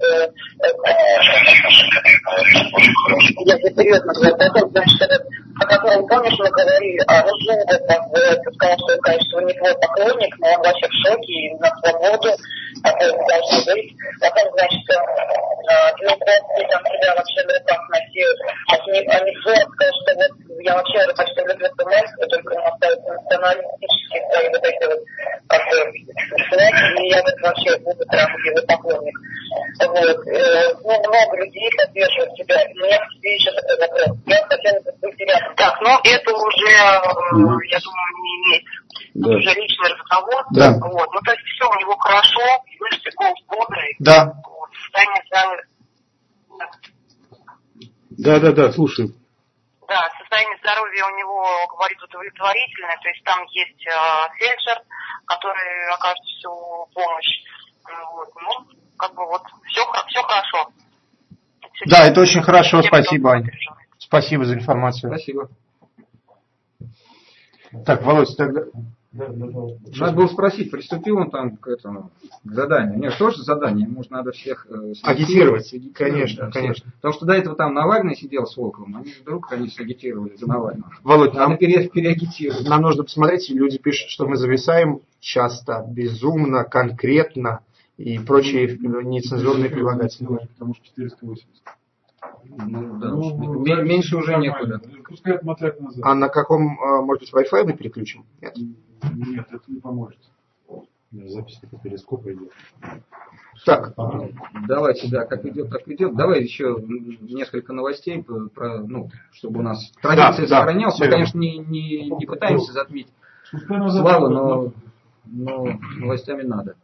если серьезно говорю, потом, значит, этот, о котором, помнишь, мы говорили, а ну Зубов, ты сказал, что, конечно, не твой поклонник, но он вообще в шоке, и на свободу, такое должно быть. Потом, значит, Дмитровский там себя вообще в руках носил, анекдот, сказал, что вот я вообще почти люблю Туманскую, только он остается националистические свои вот эти вот, как бы, знаете, и я вот вообще буду прям его поклонник. Вот. Ну, много людей поддерживают тебя. У меня к тебе еще такой вопрос. Я хотела бы быть рядом. Так, ну это уже, mm-hmm. я думаю, не имеет. Да. Это уже личный разговор. Да. Вот. Ну, то есть все у него хорошо, слышите, голос бодрый. Да. Вот. Состояние здоровья. Да, да, да, слушаю. Да, состояние здоровья у него, говорит, удовлетворительное. То есть там есть э, фельдшер, который окажет всю помощь. Вот. Ну, как бы вот, все, все хорошо. Все да, это очень хорошо, спасибо, Аня. Спасибо за информацию. Спасибо. Так, Володь, тогда... Да, да, да. Надо было спросить, приступил он там к этому к заданию. Нет, тоже задание, может, надо всех э, агитировать, конечно, да, конечно. Потому что до этого там Навальный сидел с Волковым, они вдруг, конечно, агитировали за Навального. Володь, надо нам, пере, переагитировать. Нам нужно посмотреть, люди пишут, что мы зависаем часто, безумно, конкретно и прочие нецензурные прилагательные. Потому что четыреста восемьдесят. Ну, да, ну, м- меньше уже некуда. Пускай отмотают назад. А на каком, может быть, Wi-Fi мы переключим? Нет? Нет, это не поможет. Запись по перископу идет. Так. Давайте, да, как идет, так идет. Давай еще несколько новостей, про, ну, чтобы у нас традиция да, сохранялась. Да, мы, конечно, не, не, не пытаемся затмить славу, но, но новостями надо.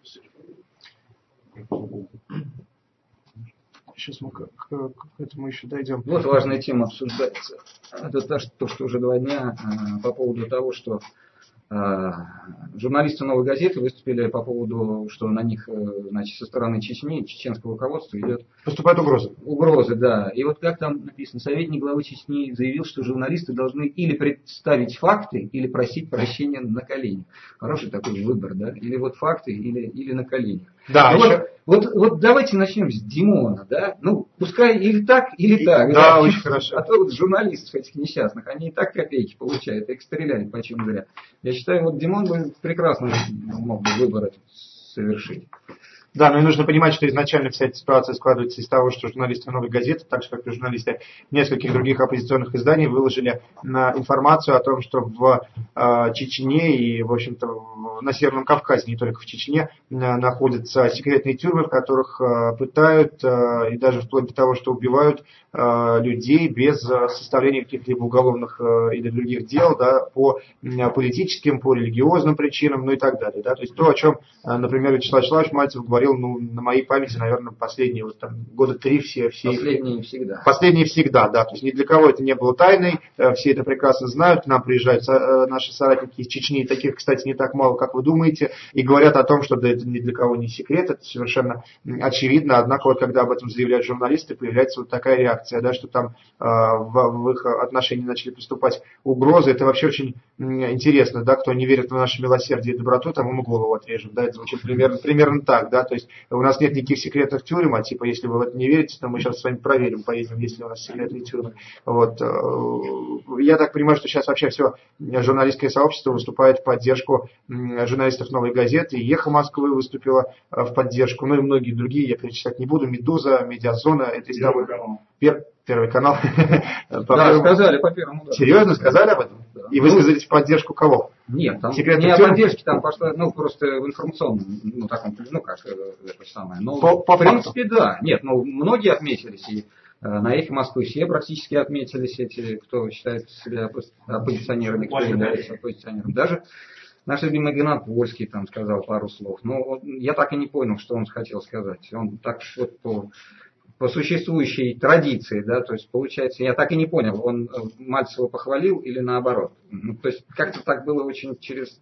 Сейчас мы к, к, к этому еще дойдем. Вот важная тема обсуждается. Это то, что уже два дня а, по поводу того, что а, журналисты «Новой газеты» выступили по поводу, что на них, значит, со стороны Чечни, чеченского руководства идет... Поступают угрозы. Угрозы, да. И вот как там написано, советник главы Чечни заявил, что журналисты должны или представить факты, или просить прощения на коленях. Хороший такой выбор, да? Или вот факты, или, или на коленях. Да, ну, еще... вот, вот, вот давайте начнем с Димона, да? Ну, пускай или так, или так. Да, да? очень хорошо. А то вот журналистов этих несчастных, они и так копейки получают, их стреляют почем зря. Я считаю, вот Димон бы прекрасно мог бы выбор совершить. Да, но и нужно понимать, что изначально вся эта ситуация складывается из того, что журналисты «Новой газеты», так же, как и журналисты нескольких других оппозиционных изданий, выложили на информацию о том, что в э, Чечне и, в общем-то, на Северном Кавказе, не только в Чечне, э, находятся секретные тюрьмы, в которых э, пытают, э, и даже вплоть до того, что убивают э, людей без э, составления каких-либо уголовных э, или других дел, да, по э, политическим, по религиозным причинам, ну и так далее. Да. То есть то, о чем, э, например, Вячеслав Вячеславович Мальцев говорил, ну, на моей памяти, наверное, последние вот, там, года три все, все... Последние всегда. Последние всегда, да. То есть ни для кого это не было тайной, э, все это прекрасно знают, к нам приезжают э, наши соратники из Чечни, таких, кстати, не так мало, как вы думаете, и говорят о том, что да, это ни для кого не секрет, это совершенно очевидно, однако вот когда об этом заявляют журналисты, появляется вот такая реакция, да, что там э, в, в их отношении начали поступать угрозы, это вообще очень интересно, да, кто не верит в наше милосердие и доброту, тому мы голову отрежем, да, это звучит примерно, примерно так, да, то есть у нас нет никаких секретных тюрем, а типа, если вы в это не верите, то мы сейчас с вами проверим, поедем, если у нас секретные тюрьмы, вот, я так понимаю, что сейчас вообще все журналистское сообщество выступает в поддержку журналистов «Новой газеты», и «Эхо Москвы» выступила в поддержку, ну и многие другие, я перечислять не буду, «Медуза», «Медиазона», это издавали... Пер... Первый канал. Да, сказали по первому. Да. Серьезно, сказали об этом? Да. И вы сказали в поддержку кого? Нет, там не о поддержке, там пошло, ну, просто в информационном, ну, таком, ну, как это самое. Но, по, по в принципе, факту. Да. Нет, ну, многие отметились, и э, на «Эхе Москвы» все практически отметились, эти, кто считает себя оппозиционерами, кто является оппозиционером. Даже наш любимый Гонопольский там сказал пару слов. Но я так и не понял, что он хотел сказать. Он так вот по... по существующей традиции, да, то есть получается, я так и не понял, он Мальцева похвалил или наоборот. Ну, то есть как-то так было очень через...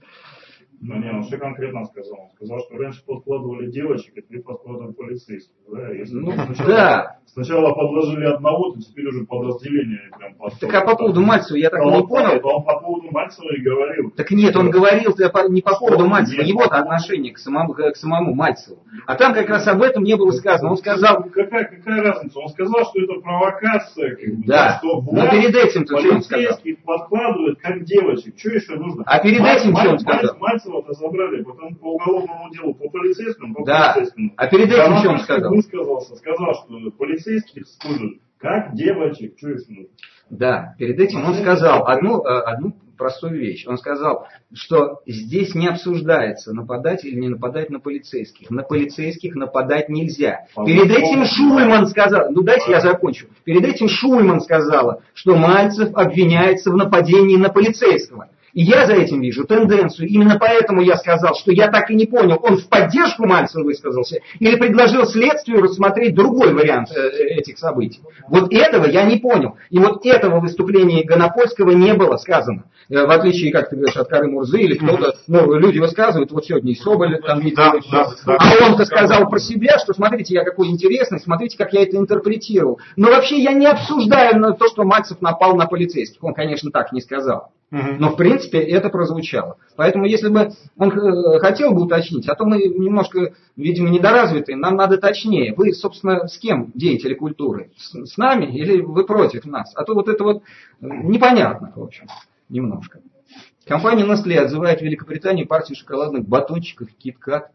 Ну не, он все конкретно сказал. Он сказал, что раньше подкладывали девочек, а теперь подкладывали полицейских. Да? Если ну, сначала, да. Сначала подложили одного, то теперь уже подразделение прям под. Так а по поводу Мальцева я так и не он, понял. Он по поводу Мальцева и говорил. Так нет, он говорил не по поводу Мальцева, его-то отношение к самому, к самому Мальцеву. А там как раз об этом не было сказано. Он сказал... Ну, какая, какая разница? Он сказал, что это провокация. Как бы, да, что но перед этим-то что он сказал? Полицейских подкладывают как девочек. Что еще нужно? А перед Маль, этим что он сказал? Мальцева-то забрали потом по уголовному делу, по полицейскому, по да. полицейскому. А перед этим что он сказал? Высказался, сказал, что полицейских служат как девочек. Что еще нужно? Да, перед этим он сказал одну, одну простую вещь. Он сказал, что здесь не обсуждается, нападать или не нападать на полицейских. На полицейских нападать нельзя. Перед этим Шульман сказал, ну дайте я закончу. Перед этим Шульман сказала, что Мальцев обвиняется в нападении на полицейского. И я за этим вижу тенденцию. Именно поэтому я сказал, что я так и не понял, он в поддержку Мальцева высказался или предложил следствию рассмотреть другой вариант этих событий. Вот этого я не понял. И вот этого выступления Гонопольского не было сказано. В отличие, как ты говоришь, от Кары-Мурзы или кто-то, ну, люди высказывают, вот сегодня и Соболь там не да, да, да, а он-то сказал про себя, что смотрите, я какой интересный, смотрите, как я это интерпретировал. Но вообще я не обсуждаю то, что Мальцев напал на полицейских. Он, конечно, так не сказал. Но, в принципе, это прозвучало. Поэтому, если бы он хотел бы уточнить, а то мы немножко, видимо, недоразвитые, нам надо точнее. Вы, собственно, с кем деятели культуры? С, с нами или вы против нас? А то вот это вот непонятно, в общем, немножко. Компания Nestlé отзывает в Великобритании партию шоколадных батончиков KitKat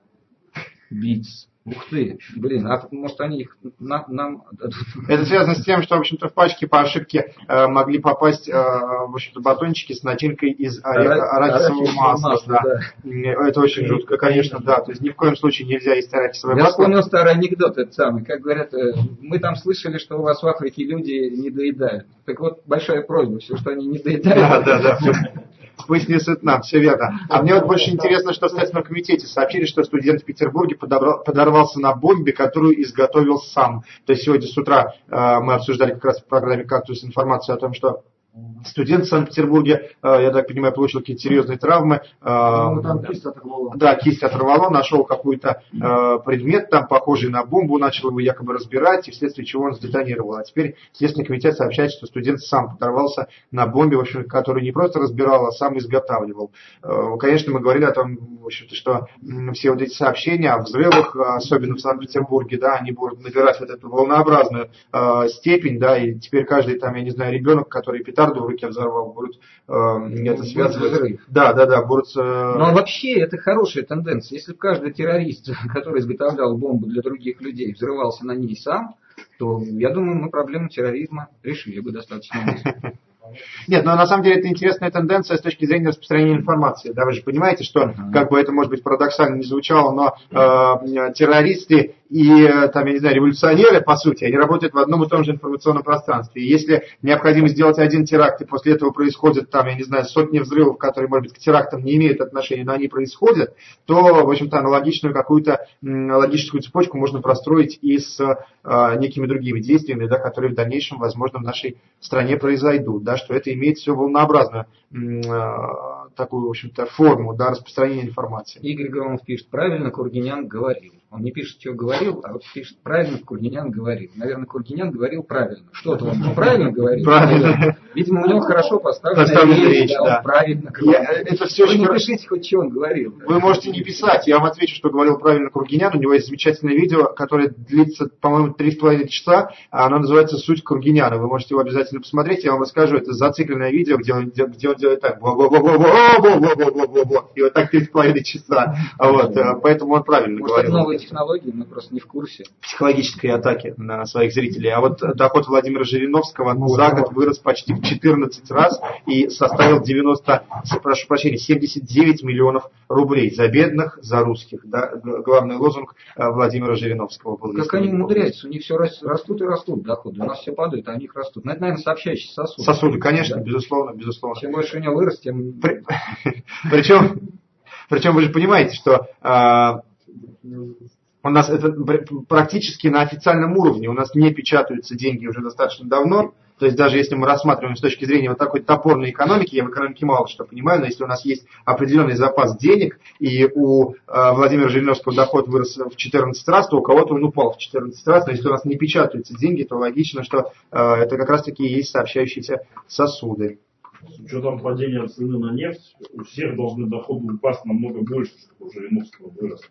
Bits. Ух ты, блин, а может они их на, нам... Это связано с тем, что, в общем-то, в пачке по ошибке э, могли попасть, э, в общем-то, батончики с начинкой из ореха, арахисового масла. Да. Да. Это очень жутко, конечно, да. То есть ни в коем случае нельзя есть арахисовое Я масло. Я вспомнил старый анекдот, этот самый, как говорят, мы там слышали, что у вас в Африке люди не доедают. Так вот, большая просьба, все, что они не доедают. Да, да, да. Пусть не сытна, все верно. А мне вот больше интересно, что в Следственном комитете сообщили, что студент в Петербурге подобрал, подорвался на бомбе, которую изготовил сам. То есть сегодня с утра э, мы обсуждали как раз в программе «Кактус» информацию о том, что студент в Санкт-Петербурге, я так понимаю, получил какие-то серьезные травмы. Ну, там кисть оторвало. Да, кисть оторвало, нашел какой-то э, предмет, там похожий на бомбу, начал его якобы разбирать, и вследствие чего он сдетонировал. А теперь Следственный комитет сообщает, что студент сам подорвался на бомбе, в общем, которую не просто разбирал, а сам изготавливал. Э, конечно, мы говорили о том, в общем-то, что м, все вот эти сообщения о взрывах, особенно в Санкт-Петербурге, да, они будут набирать вот эту волнообразную э, степень, да, и теперь каждый там, я не знаю, ребенок, который питается петарду в руке взорвал, будут э, это связывать. Взрыв. Да, да, да, будут... Э... Ну а вообще это хорошая тенденция. Если бы каждый террорист, который изготовлял бомбу для других людей, взрывался на ней сам, то, я думаю, мы проблему терроризма решили бы достаточно быстро. Нет, но на самом деле это интересная тенденция с точки зрения распространения информации. Да, вы же понимаете, что, uh-huh. как бы это, может быть, парадоксально не звучало, но э, террористы и, там, я не знаю, революционеры, по сути, они работают в одном и том же информационном пространстве. И если необходимо сделать один теракт, и после этого происходит, там, я не знаю, сотни взрывов, которые, может быть, к терактам не имеют отношения, но они происходят, то, в общем-то, аналогичную какую-то логическую цепочку можно простроить и с э, некими другими действиями, да, которые в дальнейшем, возможно, в нашей стране произойдут. Да, что это имеет все волнообразную э, такую, в общем-то, форму, да, распространения информации. Игорь Громов пишет, правильно Кургинян говорил. Он не пишет, что говорил, а вот пишет, правильно Кургинян говорил. Наверное, Кургинян говорил правильно. Что-то он ну, правильно говорил. Правильно. Видимо, у него хорошо поставлена речь, речь, да, да. Он правильно говорил. Я, это все Вы очень не хорошо. пишите хоть, что он говорил. Вы да. можете не писать, я вам отвечу, что говорил правильно Кургинян. У него есть замечательное видео, которое длится, по-моему, три с половиной часа, а оно называется «Суть Кургиняна». Вы можете его обязательно посмотреть, я вам расскажу. Это зацикленное видео, где он, где он делает так, и вот так три с половиной часа. Вот, поэтому он правильно Может, говорил. это новые технологии, мы просто не в курсе. Психологической атаки на своих зрителей. А вот доход Владимира Жириновского за год вырос почти в четырнадцать раз и составил девяносто, прошу прощения, семьдесят девять миллионов рублей. За бедных, за русских. Да? Главный лозунг Владимира Жириновского был. Как они умудряются? У них все растут и растут доходы. У нас все падает, а у них растут. Но это, наверное, сообщающие сосуды. Сосуды, конечно, да. безусловно, безусловно. Чем больше у него вырос, тем... При... Причем, причем вы же понимаете, что э, у нас это практически на официальном уровне. У нас не печатаются деньги уже достаточно давно. То есть даже если мы рассматриваем с точки зрения вот такой топорной экономики, я в экономике мало что понимаю, но если у нас есть определенный запас денег, и у э, Владимира Жириновского доход вырос в четырнадцать раз, то у кого-то он упал в четырнадцать раз. Но если у нас не печатаются деньги, то логично, что э, это как раз-таки и есть сообщающиеся сосуды. С учетом падения цены на нефть, у всех должны доходы упасть намного больше, чтобы у Жириновского выросло.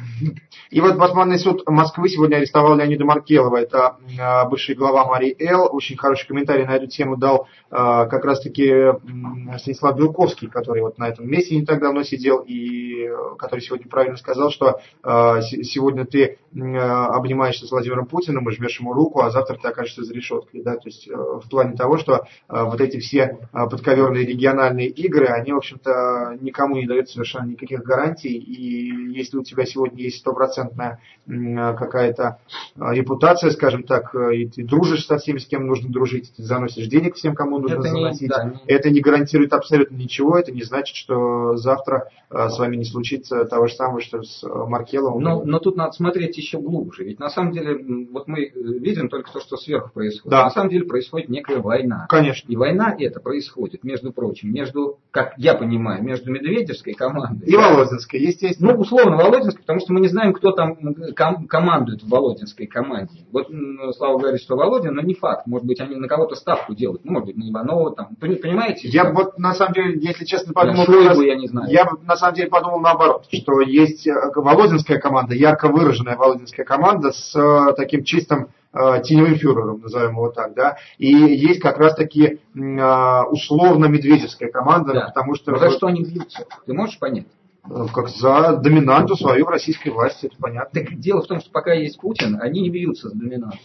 И вот Басманный суд Москвы сегодня арестовал Леонида Маркелова, это э, бывший глава Марий Эл. Очень хороший комментарий на эту тему дал э, как раз-таки э, Станислав Белковский, который вот на этом месте не так давно сидел, и э, который сегодня правильно сказал, что э, сегодня ты э, обнимаешься с Владимиром Путиным и жмешь ему руку, а завтра ты окажешься за решеткой. Да? То есть э, в плане того, что э, вот эти все э, подковерные региональные игры, они, в общем-то, никому не дают совершенно никаких гарантий, и если у тебя сегодня есть стопроцентная какая-то репутация, скажем так, и ты дружишь со всеми, с кем нужно дружить, ты заносишь денег всем, кому нужно это заносить. Не, да, это не гарантирует абсолютно ничего, это не значит, что завтра с вами не случится того же самого, что с Маркеловым. Но, но тут надо смотреть еще глубже, ведь на самом деле, вот мы видим только то, что сверху происходит. Да. На самом деле происходит некая война. Конечно. И война эта происходит, между прочим, между, как я понимаю, между Медведевской командой. И да, Володинской, естественно. Ну, условно, Володинской, потому что мы не знаем, кто там ком- командует в Володинской команде. Вот Слава говорит, что Володин, но не факт. Может быть, они на кого-то ставку делают. Ну, может быть, на Иванова там. Понимаете? Я что? Вот, на самом деле, если честно подумал... Шойгу, я не знаю. Я на самом деле подумал наоборот, что есть Володинская команда, ярко выраженная Володинская команда с э, таким чистым э, теневым фюрером, назовем его так, да, и есть как раз таки э, условно медведевская команда, да. Потому что... Но за что они бьются? Ты можешь понять? Как за доминанту свою в российской власти, это понятно. Так дело в том, что пока есть Путин, они не бьются с доминантом.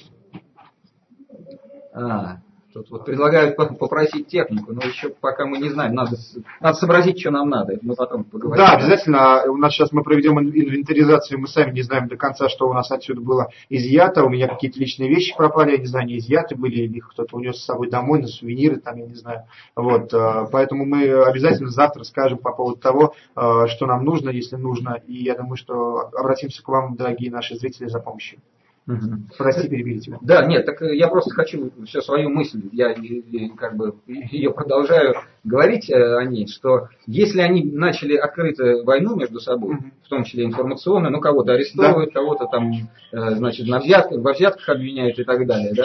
А, тут вот предлагают попросить технику, но еще пока мы не знаем, надо, надо сообразить, что нам надо, это мы потом поговорим. Да, обязательно. У нас сейчас мы проведем инвентаризацию, мы сами не знаем до конца, что у нас отсюда было изъято. У меня какие-то личные вещи пропали, я не знаю, они изъяты были, или их кто-то унес с собой домой на сувениры, там, я не знаю. Вот, поэтому мы обязательно завтра скажем по поводу того, что нам нужно, если нужно. И я думаю, что обратимся к вам, дорогие наши зрители, за помощью. Угу. Прости, перебили тебя. Да, нет, так я просто хочу всю свою мысль, я как бы ее продолжаю говорить о ней, что если они начали открытую войну между собой, угу. в том числе информационную, ну кого-то арестовывают, да. Кого-то там, значит, на взятках, во взятках обвиняют и так далее, да,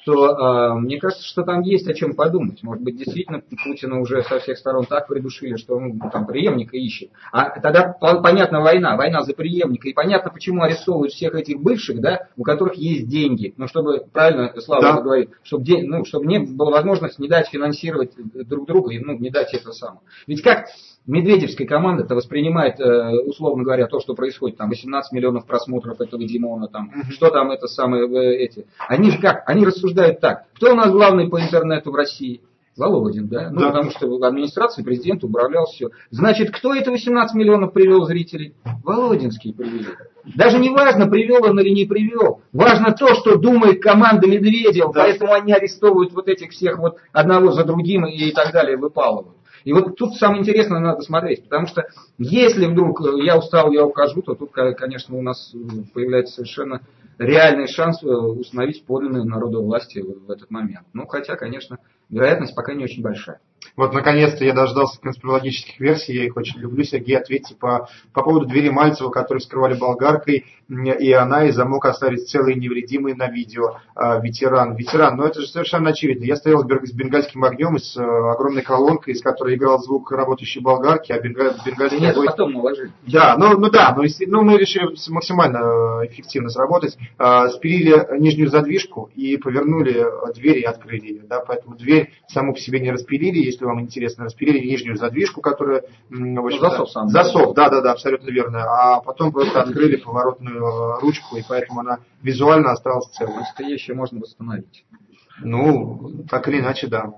то э, мне кажется, что там есть о чем подумать. Может быть, действительно Путина уже со всех сторон так придушили, что он там преемника ищет. А тогда понятна война, война за преемника. И понятно, почему арестовывают всех этих бывших, да, у которых есть деньги. Ну, чтобы, правильно Слава да. говорит, чтобы, день, ну, чтобы не было возможности не дать финансировать друг друга, и, ну, не дать это самое. Ведь как медведевская команда-то воспринимает, э, условно говоря, то, что происходит, там восемнадцать миллионов просмотров этого Димона, там, mm-hmm. что там это самое, э, эти. Они же как? Они рассуждают так. Кто у нас главный по интернету в России? Володин, да? Ну, да. Потому что администрация, президент управлял все. Значит, кто это восемнадцать миллионов привел зрителей? Володинский привели. Даже не важно, привел он или не привел. Важно то, что думает команда Медведева. Да. Поэтому они арестовывают вот этих всех вот одного за другим и так далее, выпалывают. И вот тут самое интересное надо смотреть, потому что если вдруг я устал, я ухожу, то тут, конечно, у нас появляется совершенно реальный шанс установить подлинное народовластие в этот момент. Ну, хотя, конечно, вероятность пока не очень большая. Вот, наконец-то, я дождался конспирологических версий, я их очень люблю. Сергей, ответьте по, по поводу двери Мальцева, которую вскрывали болгаркой, и она, и замок остались целые и невредимые на видео. А, ветеран, ветеран, ну это же совершенно очевидно. Я стоял с бенгальским огнем и с а, огромной колонкой, из которой играл звук работающей болгарки, а бенгаль, бенгальский Нет, огонь... потом наложили. Да, ну, ну да, ну, ну мы решили максимально эффективно сработать. А, спилили нижнюю задвижку и повернули дверь и открыли ее. Да, поэтому дверь саму по себе не распилили, если вам интересно, распилили нижнюю задвижку, которая... В общем, ну, засов сам. Засов, да, да, да, абсолютно верно. А потом просто открыли поворотную ручку, и поэтому она визуально осталась целой. Настоящее можно восстановить. Ну, так или иначе, да.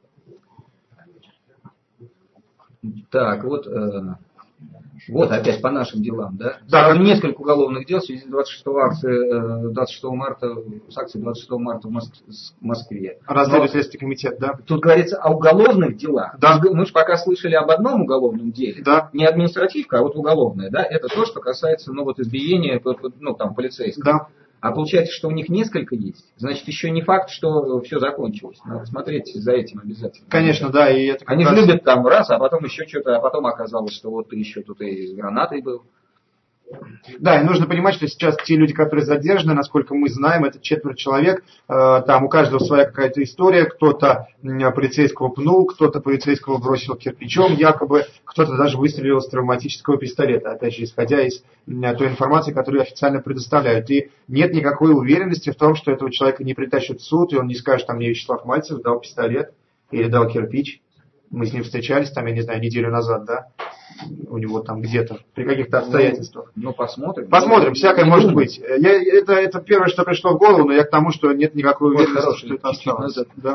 Так, вот... Э... Вот опять по нашим делам, да? Да, Сразу несколько уголовных дел в связи с двадцать шестого, акции, двадцать шестого марта, с акцией двадцать шестого марта в Москве. Разделы Следственный комитет, да? Тут говорится о уголовных делах. Да. Мы же пока слышали об одном уголовном деле. Да. Не административка, а вот уголовное, да? Это то, что касается, ну, вот избиения, ну, там, полицейского. Да. А получается, что у них несколько есть. Значит, еще не факт, что все закончилось. Надо смотреть за этим обязательно. Конечно, да. И это Они раз... же любят там раз, а потом еще что-то, а потом оказалось, что вот ты еще тут и с гранатой был. Да, и нужно понимать, что сейчас те люди, которые задержаны, насколько мы знаем, это четверо человек, там у каждого своя какая-то история, кто-то полицейского пнул, кто-то полицейского бросил кирпичом, якобы кто-то даже выстрелил с травматического пистолета, опять же, исходя из той информации, которую официально предоставляют. И нет никакой уверенности в том, что этого человека не притащат в суд, и он не скажет, там мне Вячеслав Мальцев дал пистолет или дал кирпич. Мы с ним встречались, там, я не знаю, неделю назад, да, у него там где-то, при каких-то обстоятельствах. Ну, ну посмотрим. Посмотрим, всякое может думаю. быть. Я, это, это первое, что пришло в голову, но я к тому, что нет никакой уверенности, вот, что это осталось. Да.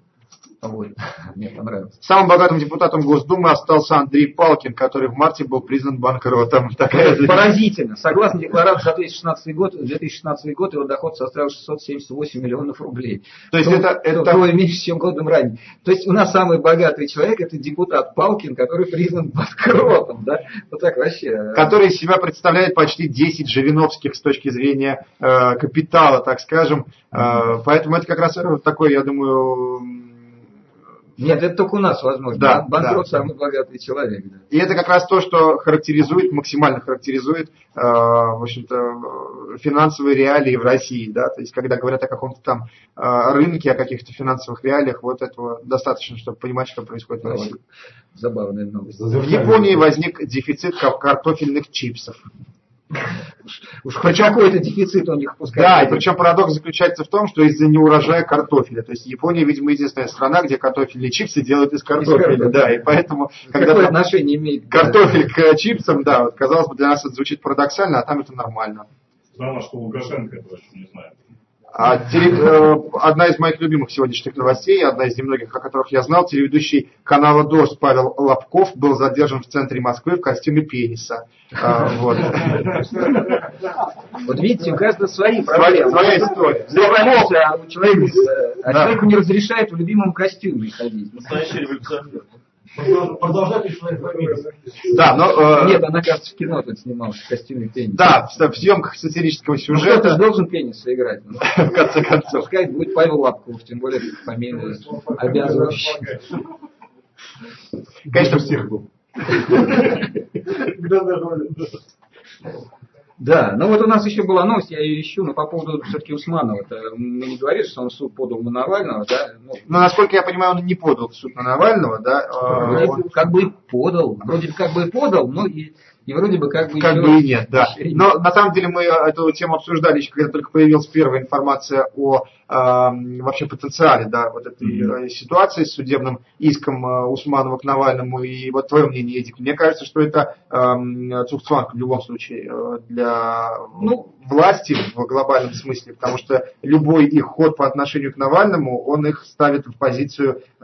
Мне понравилось. Самым богатым депутатом Госдумы остался Андрей Палкин, который в марте был признан банкротом. Такая поразительно. Согласно декларации за две тысячи шестнадцатый год, две тысячи шестнадцатый год его доход составил шестьсот семьдесят восемь миллионов рублей. То есть это, это вдвое меньше, чем годом ранее. То есть у нас самый богатый человек это депутат Палкин, который признан банкротом, да? Вот так вообще. Который из себя представляет почти десять Жириновских с точки зрения э, капитала, так скажем. Э, поэтому это как раз такой, я думаю. Нет, это только у нас возможно. Да, банкрот да, самый богатый человек. Да. И это как раз то, что характеризует, максимально характеризует, э, в общем-то, финансовые реалии в России. Да? То есть, когда говорят о каком-то там э, рынке, о каких-то финансовых реалиях, вот этого достаточно, чтобы понимать, что происходит в России. Забавная новость. В Японии возник дефицит картофельных чипсов. Уж хоть какой-то дефицит у них пускай. Да, и причем парадокс заключается в том, что из-за неурожая картофеля. То есть Япония, видимо, единственная страна, где картофельные чипсы делают из картофеля. Из да, и поэтому, когда какое отношение имеет картофель к чипсам, да, вот, казалось бы, для нас это звучит парадоксально, а там это нормально. Странно, что Лукашенко это вообще не знает. А, теле, э, одна из моих любимых сегодняшних новостей, одна из немногих, о которых я знал, телеведущий канала «Дождь» Павел Лобков был задержан в центре Москвы в костюме пениса. А, вот. Вот видите, у каждого свои проблемы. Своя история. А у человека, а человеку не разрешает в любимом костюме ходить. Настоящий революционер. Продолжать еще на фамилию. Да, но... Э... Нет, она, кажется, в кино тут снималась в костюме пениса. Да, в, в съемках сатирического сюжета. Ну, кто-то же должен пениса играть. Ну, в конце концов. Пускай будет Павел Лобков, тем более фамилия обязывающая. Конечно, всех был. Да, ну вот у нас еще была новость, я ее ищу, но по поводу все-таки Усманова. Мы не говорили, что он в суд подал на Навального, да? Ну, но, насколько я понимаю, он не подал в суд на Навального, да? Вроде он... как бы и подал, вроде бы как бы и подал, но и, и вроде бы как бы как бы и нет, да. Но на самом деле мы эту тему обсуждали еще, когда только появилась первая информация о э, вообще потенциале, да, вот этой mm-hmm. ситуации с судебным иском э, Усманова к Навальному. И вот твое мнение, Эдик. Мне кажется, что это э, цугцванг в любом случае э, для ну, власти в глобальном смысле, потому что любой их ход по отношению к Навальному, он их ставит в позицию э,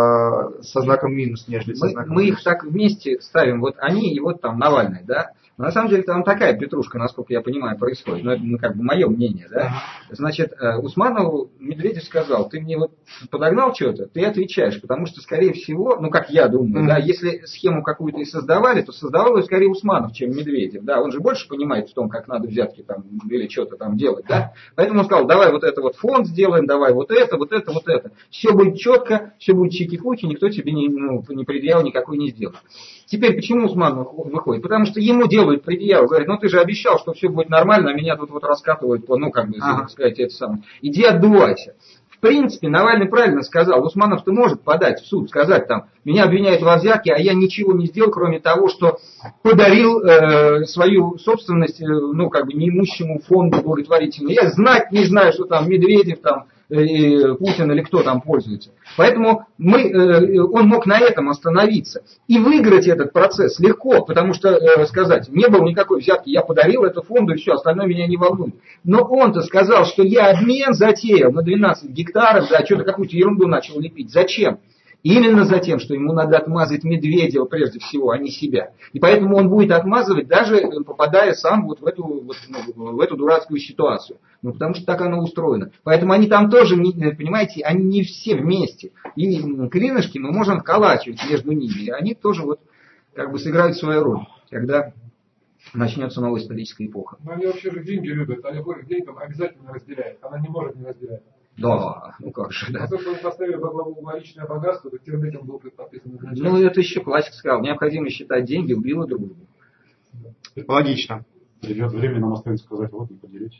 со знаком минус, нежели со мы, знаком мы минус. их так вместе ставим, вот они и вот там Навальный, да? Но на самом деле там такая петрушка, насколько я понимаю, происходит. Но это ну, как бы мое мнение, да? Значит, Усманову Медведев сказал, ты мне вот подогнал что-то, ты отвечаешь, потому что, скорее всего, ну как я думаю, mm-hmm. да, если схему какую-то и создавали, то создавал ее скорее Усманов, чем Медведев, да, он же больше понимает в том, как надо взятки там или что-то там делать, да? Поэтому он сказал, давай вот это вот фонд сделаем, давай вот это, вот это, вот это. Все будет четко, все будет чики-пуки, никто тебе не, ну, не предъявил никакой не сделает. Теперь почему Усманов выходит? Потому что ему делают предъяву, говорят, ну ты же обещал, что все будет нормально, а меня тут вот раскатывают, ну как бы, ага. сказать, это самое. Иди отдувайся. В принципе, Навальный правильно сказал, Усманов-то может подать в суд, сказать там, меня обвиняют во взятке, а я ничего не сделал, кроме того, что подарил э, свою собственность, э, ну как бы неимущему фонду благотворительному. Я знать не знаю, что там Медведев, там, э, Путин или кто там пользуется. Поэтому мы, э, он мог на этом остановиться. И выиграть этот процесс легко, потому что э, сказать, не было никакой взятки, я подарил это фонду и все, остальное меня не волнует. Но он-то сказал, что я обмен затеял на двенадцать гектаров, да, что-то какую-то ерунду начал лепить. Зачем? Именно за тем, что ему надо отмазать Медведева прежде всего, а не себя. И поэтому он будет отмазывать, даже попадая сам вот в эту, вот, ну, в эту дурацкую ситуацию. Ну, потому что так оно устроено. Поэтому они там тоже, понимаете, они не все вместе. И клинышки мы можем вколачивать между ними. И они тоже вот как бы сыграют свою роль, когда начнется новая историческая эпоха. Но они вообще же деньги любят, а любовь к деньгам обязательно разделяет. Она не может не разделять. Да, ну как же, да. Если бы он поставил во главу личное богатство, то перед этим был подписан. Ну, это еще классик сказал. Необходимо считать деньги, убило дружбу. Логично. Придет время, нам останется сказать, вот, не поделитесь.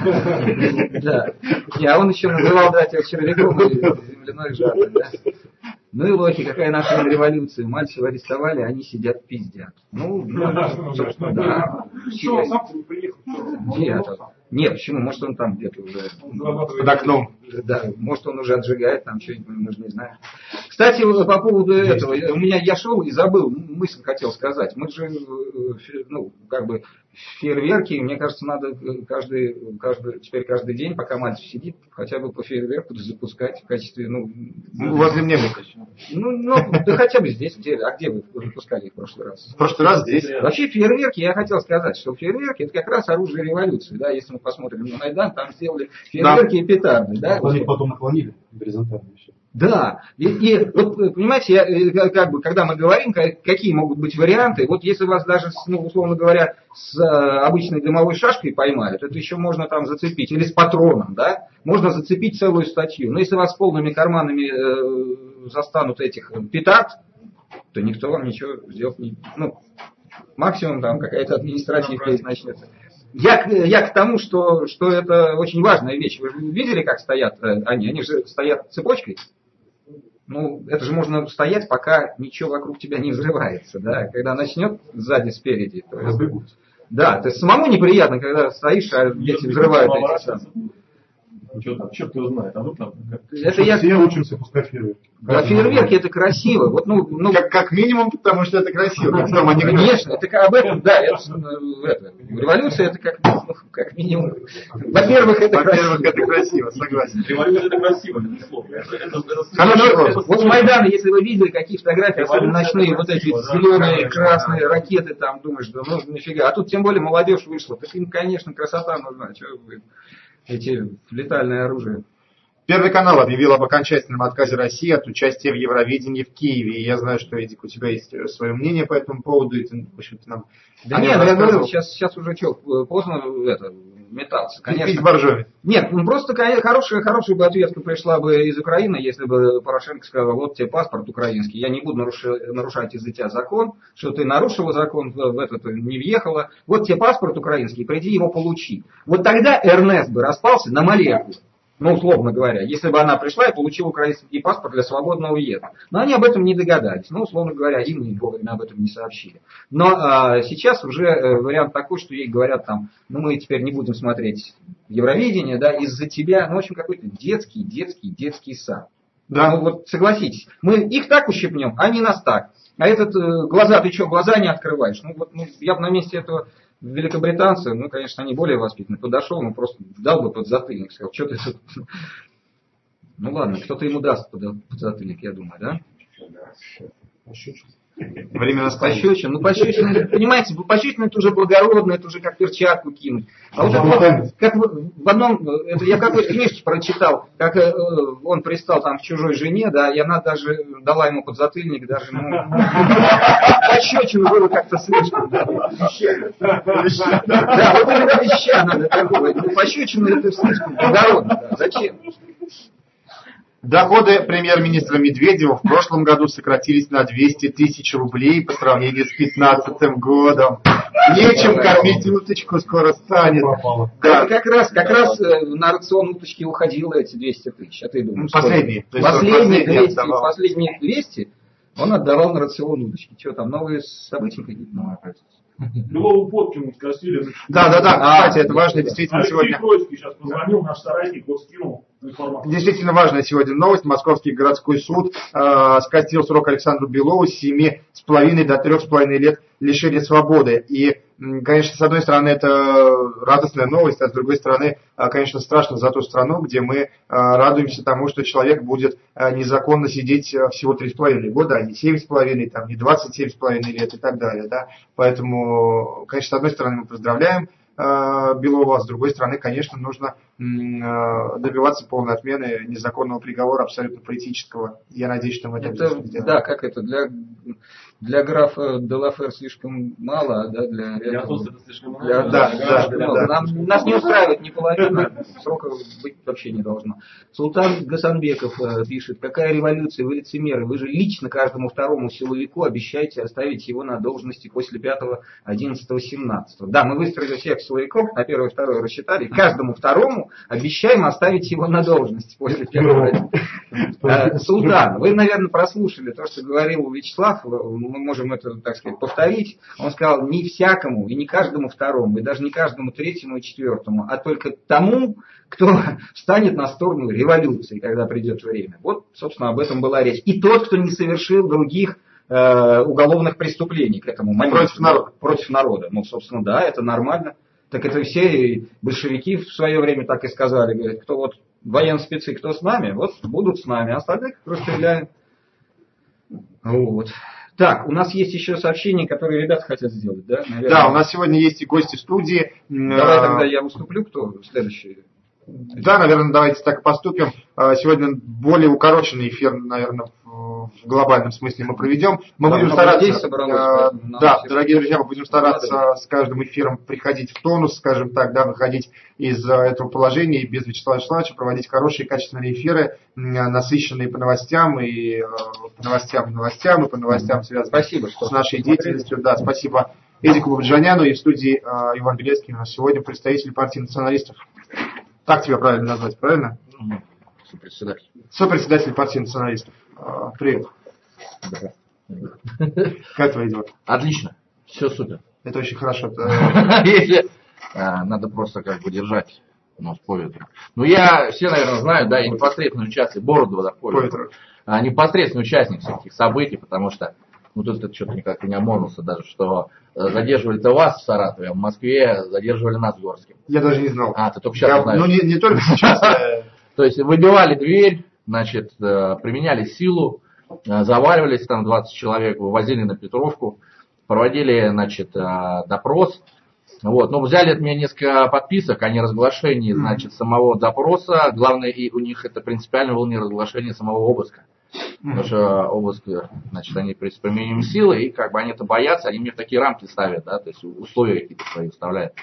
Да. А он еще называл, да, тебя червяком и земляной жатвой, да. Ну и лохи, какая наша революция. Мальцев арестовали, они сидят пиздят. Ну, ну собственно, да. Что, сам не приехал? Нет, нет, почему? Может, он там где-то уже под окном. Да, может, он уже отжигает там что-нибудь, мы же не знаем. Кстати, по поводу этого, у меня я шел и забыл, мысль хотел сказать. Мы же, ну, как бы, фейерверки, мне кажется, надо каждый, каждый, теперь каждый день, пока мальчик сидит, хотя бы по фейерверку запускать в качестве, ну... Возле мне Ну, ну, да хотя бы здесь, где, а где вы выпускали их в прошлый раз? В прошлый раз здесь. Вообще фейерверки, я хотел сказать, что фейерверки это как раз оружие революции, да, если мы посмотрим на Майдан, там сделали фейерверки да. и петарды, да. Они потом наклонили горизонтально еще. Да, и, и вот, понимаете, я, как бы, когда мы говорим, какие могут быть варианты, вот если вас даже, ну, условно говоря, с обычной дымовой шашкой поймают, это еще можно там зацепить, или с патроном, да, можно зацепить целую статью. Но если вас полными карманами э, застанут этих петард, то никто вам ничего сделать не... Ну, максимум там какая-то административная начнется. Я, я к тому, что, что это очень важная вещь. Вы же видели, как стоят они? Они же стоят цепочкой. Ну, это же можно стоять, пока ничего вокруг тебя не взрывается. Да? Когда начнет сзади, спереди. То есть, да, то есть самому неприятно, когда стоишь, а дети взрывают эти самые. Что-то, черт его знает, а вот там это я... Все учимся пускать фейерверки. Да, фейерверки это красиво. Вот, ну, ну... Как, как минимум, потому что это красиво. Конечно, это об этом, да, это, это, революция это как, ну, как минимум. Во-первых, это Во-первых, это красиво, согласен. Революция это красиво, безусловно. Это, это, это, Хорошо. Вот с Майдана, если вы видели какие фотографии, особенно ночные, вот эти зеленые, красные ракеты, там думаешь, да ну нифига. А тут тем более молодежь вышла. Так им, конечно, красота нужна. Чего вы... Эти летальное оружие. Первый канал объявил об окончательном отказе России от участия в Евровидении в Киеве. И я знаю, что, Эдик, у тебя есть свое мнение по этому поводу. И ты, в общем-то, нам... Да нет, я говорю, сейчас, сейчас уже что, поздно это, метаться. Конечно. Боржоми. Нет, ну просто хорошая, хорошая бы ответка пришла бы из Украины, если бы Порошенко сказал, вот тебе паспорт украинский, я не буду нарушать, нарушать из-за тебя закон, что ты нарушила закон, в этот не въехала, вот тебе паспорт украинский, приди его получи. Вот тогда РНС бы распался на молекулы. Ну, условно говоря, если бы она пришла и получила украинский паспорт для свободного въезда. Но они об этом не догадались. Ну, условно говоря, им и вовремя об этом не сообщили. Но а, сейчас уже э, вариант такой, что ей говорят там, ну, мы теперь не будем смотреть Евровидение, да, из-за тебя. Ну, в общем, какой-то детский, детский, детский сад. Да. Ну, вот согласитесь, мы их так ущипнем, а не нас так. А этот, э, глаза, ты что, глаза не открываешь? Ну, вот ну, я бы на месте этого... Великобританцы, ну, конечно, они более воспитанные. Подошел, ну, просто дал бы подзатыльник. Сказал, что ты тут... Ну, ладно, кто-то ему даст подзатыльник, я думаю, да? Время настанет. Пощечин. Ну, пощечин, понимаете, пощечин это уже благородно, это уже как перчатку кинуть. А вот это, как в одном, это я в какой-то книжке прочитал, как э, он пристал там к чужой жене, да, и она даже дала ему подзатыльник, даже, ну, пощечин было как-то слишком. Да, вот это веща надо такое. Пощечин это слишком благородно, да, зачем? Доходы премьер-министра Медведева в прошлом году сократились на двести тысяч рублей по сравнению с две тысячи пятнадцатым годом. Нечем кормить уточку, скоро станет. Да. Как раз, как раз на рацион уточки уходило эти двести тысяч. А ты думаешь? Последние. Последние двести, последние двести он отдавал на рацион уточки. Что там, новые события какие-то? Ну, Белову Поткину скосили. Да, да, да. Кстати, это важно действительно сегодня. Сейчас позвонил наш соратник, вот скинул информацию. Действительно важная сегодня новость. Московский городской суд э, скостил срок Александру Белову с семи с половиной до трех с половиной лет лишения свободы. И, конечно, с одной стороны, это радостная новость, а с другой стороны, конечно, страшно за ту страну, где мы радуемся тому, что человек будет незаконно сидеть всего три с половиной года, а не семь с половиной, там, не двадцать семь с половиной лет и так далее. Да? Поэтому, конечно, с одной стороны, мы поздравляем Белова, а с другой стороны, конечно, нужно добиваться полной отмены незаконного приговора, абсолютно политического. Я надеюсь, что мы это, это сделаем. Да, как это, для, для графа Делафер слишком мало, а да, для... Для Атоса это слишком мало. Для, да, да, да, да. Нам, нас не устраивает ни половина, срока быть вообще не должно. Султан Гасанбеков э, пишет, какая революция, вы лицемеры, вы же лично каждому второму силовику обещаете оставить его на должности после пятого, одиннадцатого, семнадцатого. Да, мы выстроили всех силовиков, на первое и второе рассчитали, каждому второму обещаем оставить его на должности после первого. Султан, вы, наверное, прослушали то, что говорил Вячеслав, мы можем это, так сказать, повторить. Он сказал, не всякому и не каждому второму, и даже не каждому третьему и четвертому, а только тому, кто встанет на сторону революции, когда придет время. Вот, собственно, об этом была речь. И тот, кто не совершил других э, уголовных преступлений к этому моменту. Против народа. Против народа. Ну, собственно, да, это нормально. Так это все большевики в свое время так и сказали. Говорят, кто вот военные спецы, кто с нами, вот будут с нами, а остальных расстреляем. Вот. Так, у нас есть еще сообщения, которые ребята хотят сделать, да? Наверное. Да, у нас сегодня есть и гости студии. Давай тогда я выступлю, кто следующий? Да, наверное, давайте так и поступим. Сегодня более укороченный эфир, наверное, в глобальном смысле мы проведем. Мы да, будем стараться, собралось, да, дорогие друзья, мы будем стараться да, с каждым эфиром приходить в тонус, скажем так, да, выходить из этого положения и без Вячеслава Вячеславовича проводить хорошие, качественные эфиры, насыщенные по новостям и по новостям, и новостям, и по новостям, связанным спасибо, с нашей деятельностью. Да, спасибо Эдику Бабаджаняну, и в студии Иван Белецкий у нас сегодня представитель партии националистов. Так тебя правильно назвать, правильно? Сопредседатель. Сопредседатель партии националистов. Привет. Как твои дела? Отлично. Все супер. Это очень хорошо. Если надо просто как бы держать нос по ветру. Ну, я, все, наверное, знают, да, я непосредственный участник, бороду да, по ветру. Непосредственный участник всех этих событий, потому что ну, тут это что-то никак не омонулся даже, что задерживали-то вас в Саратове, а в Москве задерживали нас в Горске. Я даже не знал. А, ты только сейчас знаешь. Ну, не, не только сейчас. То есть выбивали дверь, значит, применяли силу, заваливались там двадцать человек, вывозили на Петровку, проводили, значит, допрос. Вот. Но взяли от меня несколько подписок о неразглашении, значит, самого допроса. Главное, и у них это принципиально было неразглашение самого обыска. Потому что обыск, значит, они при применением силы, и как бы они это боятся, они мне в такие рамки ставят, да, то есть условия какие-то свои вставляют.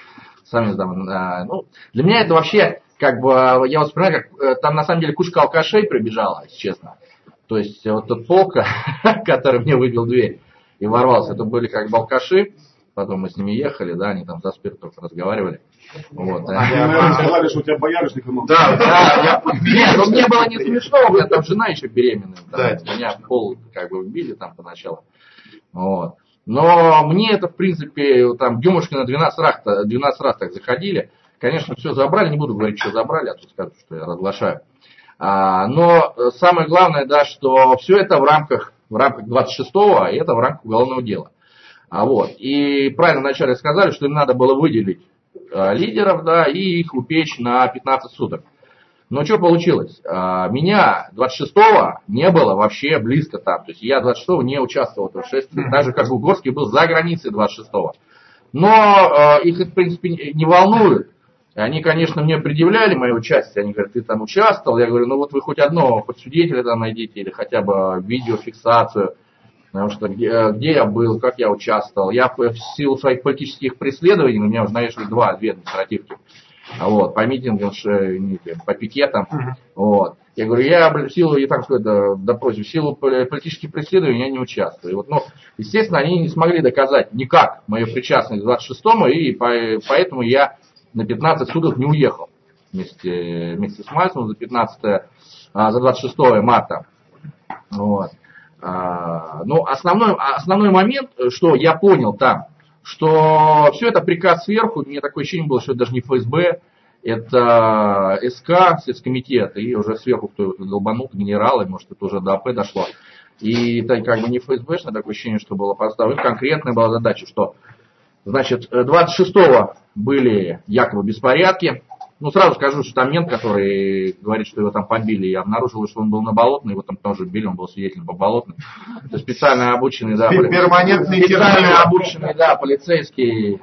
сами там, а, ну, для меня это вообще, как бы, я воспринимаю, как там на самом деле кучка алкашей прибежала, если честно. То есть вот тот полк, который мне выбил дверь и ворвался, это были как бы алкаши. Потом мы с ними ехали, да, они там за спиртом разговаривали. Вот. А они, наверное, сказали, что у тебя боярышник много. Да, да, я... Нет, ну мне было не смешно, у меня там жена еще беременная. Там, да. Меня в пол как бы вбили там поначалу. Вот. Но мне это, в принципе, там Дюмушкина двенадцать раз, двенадцать раз так заходили. Конечно, все забрали, не буду говорить, что забрали, а то скажут, что я разглашаю. А, но самое главное, да, что все это в рамках, в рамках двадцать шестого, и это в рамках уголовного дела. А вот. И правильно вначале сказали, что им надо было выделить а, лидеров, да, и их упечь на пятнадцать суток. Но что получилось? А, меня двадцать шестого не было вообще близко там. То есть я двадцать шестого не участвовал в шествии. Так же, как Бугорский был за границей двадцать шестого. Но а, их, в принципе, не волнует. Они, конечно, мне предъявляли мое участие. Они говорят, ты там участвовал. Я говорю, ну вот вы хоть одно, хоть свидетеля там найдите, или хотя бы видеофиксацию. Потому что где, где я был, как я участвовал. Я в силу своих политических преследований, у меня уже навешали два, две административки. Вот, по митингам, по пикетам. Uh-huh. Вот. Я говорю, я в силу, я так сказать, допросе, в силу политических преследований я не участвую. И вот, ну, естественно, они не смогли доказать никак мою причастность к двадцать шестому, и поэтому я на пятнадцать суток не уехал вместе, вместе с Мальцевым за пятнадцатое, за двадцать шестое марта. Вот. Но основной, основной момент, что я понял там, что все это приказ сверху, у меня такое ощущение было, что это даже не эф эс бэ, это эс ка, Следкомитет, и уже сверху кто-то долбанул, генералы, может это уже до АП дошло. И это как бы не эф эс бэ-шное такое ощущение, что было поставлено. Конкретная была задача, что, значит, двадцать шестого были якобы беспорядки. Ну, сразу скажу, что там мент, который говорит, что его там побили, я обнаружил, что он был на Болотной, его там тоже били, он был свидетелем по Болотной. Это специально обученный, да, перманентный специально обученный, да, полицейский,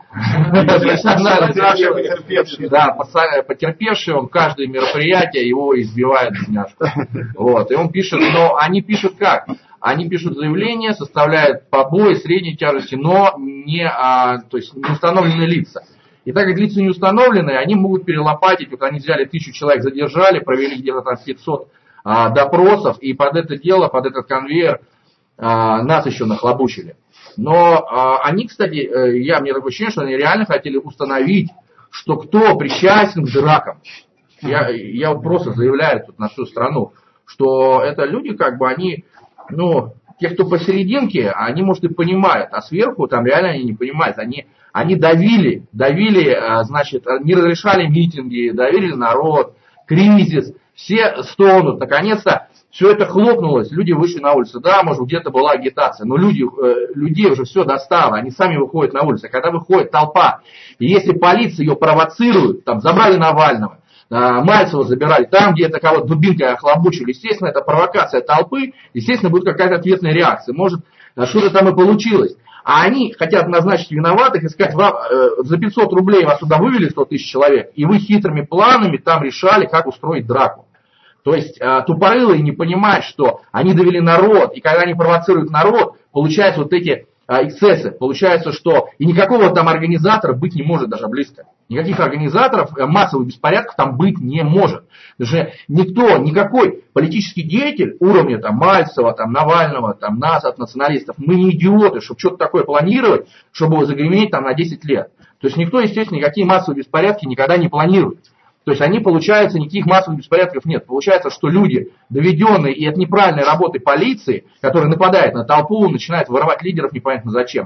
да, потерпевший, он каждое мероприятие, его избивает бедняжку. Вот, и он пишет, но они пишут как? Они пишут заявление, составляют побои средней тяжести, но не, а, то есть не установлены лица. И так как лица не установлены, они могут перелопатить. Вот они взяли тысячу человек, задержали, провели где-то там пятьсот а, допросов, и под это дело, под этот конвейер а, нас еще нахлобучили. Но а, они, кстати, я, мне такое ощущение, что они реально хотели установить, что кто причастен к дракам. Я, я вот просто заявляю тут на всю страну, что это люди, как бы они, ну, те, кто посерединке, они, может, и понимают, а сверху там реально они не понимают. Они, они давили, давили, значит, не разрешали митинги, давили народ, кризис, все стонут. Наконец-то все это хлопнулось, люди вышли на улицу. Да, может, где-то была агитация, но люди, людей уже все достало, они сами выходят на улицу. А когда выходит толпа, и если полиция ее провоцирует, там, забрали Навального, Мальцева забирали, там, где это кого-то дубинкой охлобучили, естественно, это провокация толпы, естественно, будет какая-то ответная реакция. Может, что-то там и получилось. А они хотят назначить виноватых и сказать, вам, э, за пятьсот рублей вас туда вывели сто тысяч человек, и вы хитрыми планами там решали, как устроить драку. То есть э, тупорылые не понимают, что они довели народ, и когда они провоцируют народ, получаются вот эти э, эксцессы. Получается, что и никакого там организатора быть не может даже близко. Никаких организаторов массовых беспорядков там быть не может. Потому что никто, никакой политический деятель уровня там, Мальцева, там, Навального, там, нас, от националистов, мы не идиоты, чтобы что-то такое планировать, чтобы его загреметь там, на десять лет. То есть никто, естественно, никакие массовые беспорядки никогда не планирует. То есть они, получается, никаких массовых беспорядков нет. Получается, что люди, доведенные и от неправильной работы полиции, которая нападает на толпу, начинает воровать лидеров непонятно зачем,